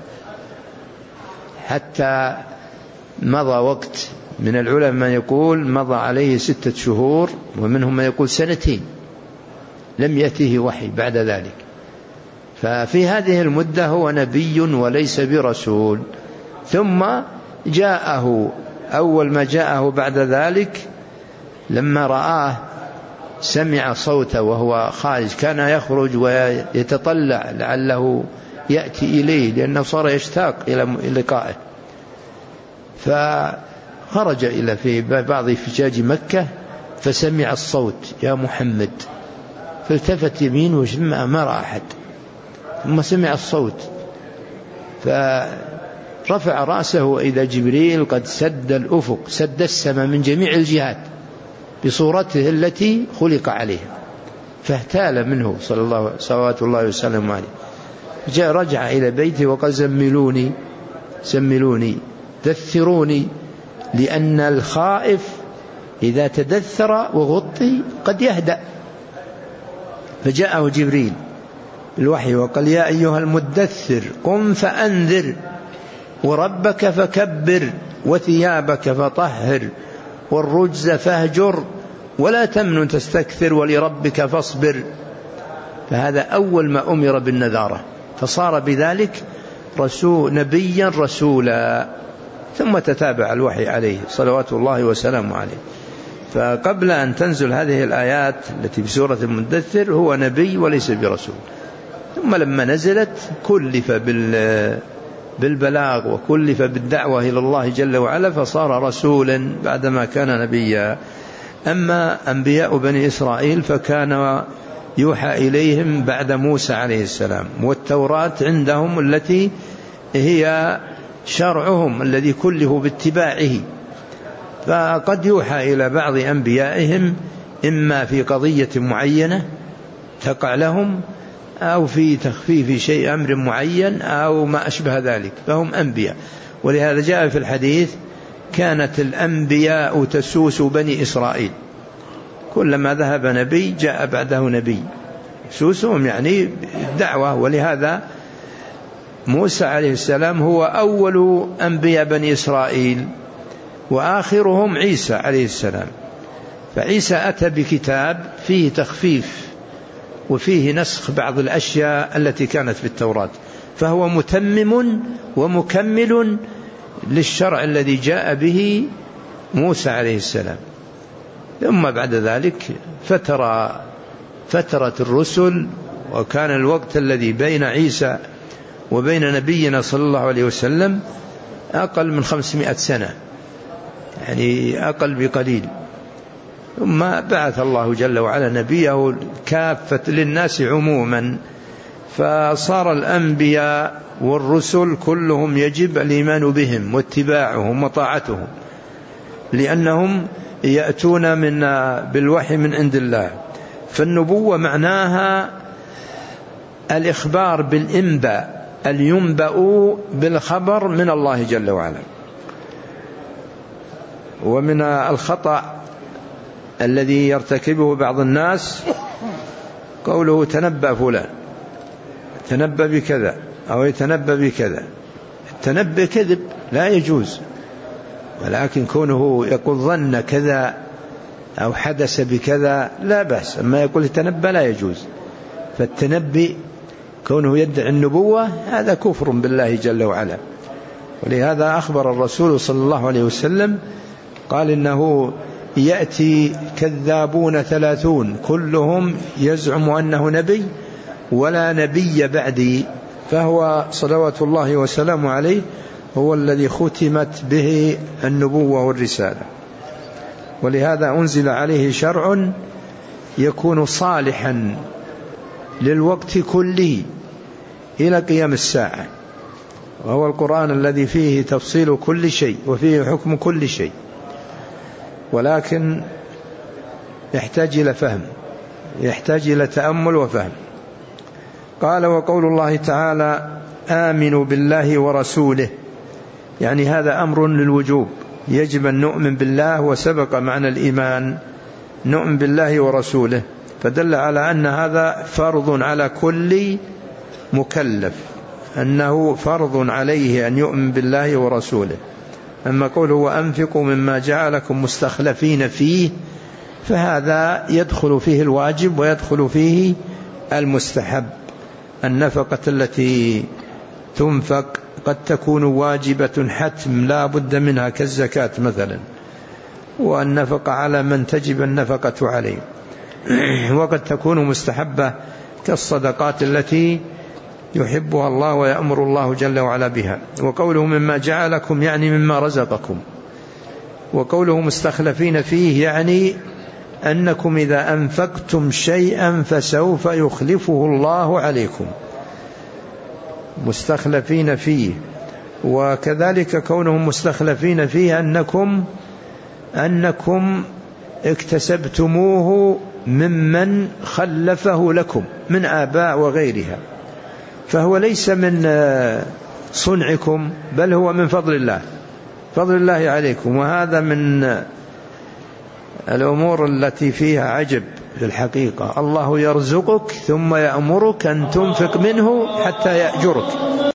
حتى مضى وقت. من العلماء من يقول مضى عليه ستة شهور، ومنهم من يقول سنتين لم يأته وحي بعد ذلك. ففي هذه المدة هو نبي وليس برسول. ثم جاءه، أول ما جاءه بعد ذلك لما رآه سمع صوته وهو خارج، كان يخرج ويتطلع لعله يأتي إليه لأنه صار يشتاق إلى لقائه، فخرج إلى في بعض فجاج مكة فسمع الصوت يا محمد، فالتفت يمين وشمع ما رأى أحد، ثم سمع الصوت فرفع رأسه وإذا جبريل قد سد الأفق، سد السماء من جميع الجهات بصورته التي خلق عليها، فاهتال منه صلى الله صلوات الله وسلم عليه. جاء رجع إلى بيته وقال زملوني زملوني دثروني، لأن الخائف إذا تدثر وغطي قد يهدأ. فجاءه جبريل الوحي وقال يا أيها المدثر قم فأنذر وربك فكبر وثيابك فطهر والرجز فاهجر ولا تمنن تستكثر ولربك فاصبر. فهذا أول ما أمر بالنذارة، فصار بذلك رسول نبيا رسولا، ثم تتابع الوحي عليه صلوات الله وسلامه عليه. فقبل أن تنزل هذه الآيات التي في سورة المدثر هو نبي وليس برسول، ثم لما نزلت كلف بالبلاغ وكلف بالدعوة إلى الله جل وعلا، فصار رسولا بعدما كان نبيا. أما أنبياء بني إسرائيل فكان يوحى إليهم بعد موسى عليه السلام، والتوراة عندهم التي هي شرعهم الذي كلفوا باتباعه، فقد يوحى إلى بعض أنبيائهم إما في قضية معينة تقع لهم أو في تخفيف شيء أمر معين أو ما أشبه ذلك، فهم أنبياء. ولهذا جاء في الحديث كانت الأنبياء تسوس بني إسرائيل، كلما ذهب نبي جاء بعده نبي، سوسهم يعني الدعوة. ولهذا موسى عليه السلام هو أول أنبياء بني إسرائيل وآخرهم عيسى عليه السلام. فعيسى أتى بكتاب فيه تخفيف وفيه نسخ بعض الأشياء التي كانت في التوراة، فهو متمم ومكمل للشرع الذي جاء به موسى عليه السلام. ثم بعد ذلك فترة فترة الرسل، وكان الوقت الذي بين عيسى وبين نبينا صلى الله عليه وسلم أقل من خمسمائة سنة، يعني أقل بقليل. ثم بعث الله جل وعلا نبيه كافة للناس عموما، فصار الأنبياء والرسل كلهم يجب الإيمان بهم واتباعهم وطاعتهم، لأنهم يأتون من بالوحي من عند الله. فالنبوة معناها الإخبار بالإنباء، الينبأ بالخبر من الله جل وعلا. ومن الخطأ الذي يرتكبه بعض الناس قوله تنبأ فلان، تنبأ بكذا أو يتنبأ بكذا. التنبأ كذب لا يجوز، ولكن كونه يقول ظن كذا أو حدث بكذا لا بأس. أما يقول تنبأ لا يجوز. فالتنبي كونه يدعي النبوة هذا كفر بالله جل وعلا. ولهذا أخبر الرسول صلى الله عليه وسلم قال إنه يأتي كذابون ثلاثون كلهم يزعم أنه نبي ولا نبي بعدي فهو صلوات الله وسلامه عليه هو الذي ختمت به النبوة والرسالة، ولهذا أنزل عليه شرع يكون صالحا للوقت كله إلى قيام الساعة، وهو القرآن الذي فيه تفصيل كل شيء وفيه حكم كل شيء، ولكن يحتاج إلى فهم، يحتاج إلى تأمل وفهم. قال: وقول الله تعالى: آمنوا بالله ورسوله، يعني هذا أمر للوجوب، يجب أن نؤمن بالله، وسبق معنى الإيمان نؤمن بالله ورسوله، فدل على أن هذا فرض على كل مكلف، أنه فرض عليه أن يؤمن بالله ورسوله. أما قوله: وأنفقوا مما جعلكم مستخلفين فيه، فهذا يدخل فيه الواجب ويدخل فيه المستحب. النفقة التي تنفق قد تكون واجبة حتم لا بد منها كالزكاة مثلا، والنفقة على من تجب النفقة عليه، وقد تكون مستحبة كالصدقات التي يحبها الله ويأمر الله جل وعلا بها. وقوله مما جعلكم يعني مما رزقكم، وقوله مستخلفين فيه يعني أنكم إذا أنفقتم شيئا فسوف يخلفه الله عليكم، مستخلفين فيه. وكذلك كونهم مستخلفين فيه أنكم أنكم اكتسبتموه ممن خلفه لكم من آباء وغيرها، فهو ليس من صنعكم بل هو من فضل الله، فضل الله عليكم. وهذا من الأمور التي فيها عجب في الحقيقة. الله يرزقك ثم يأمرك أن تنفق منه حتى يأجرك.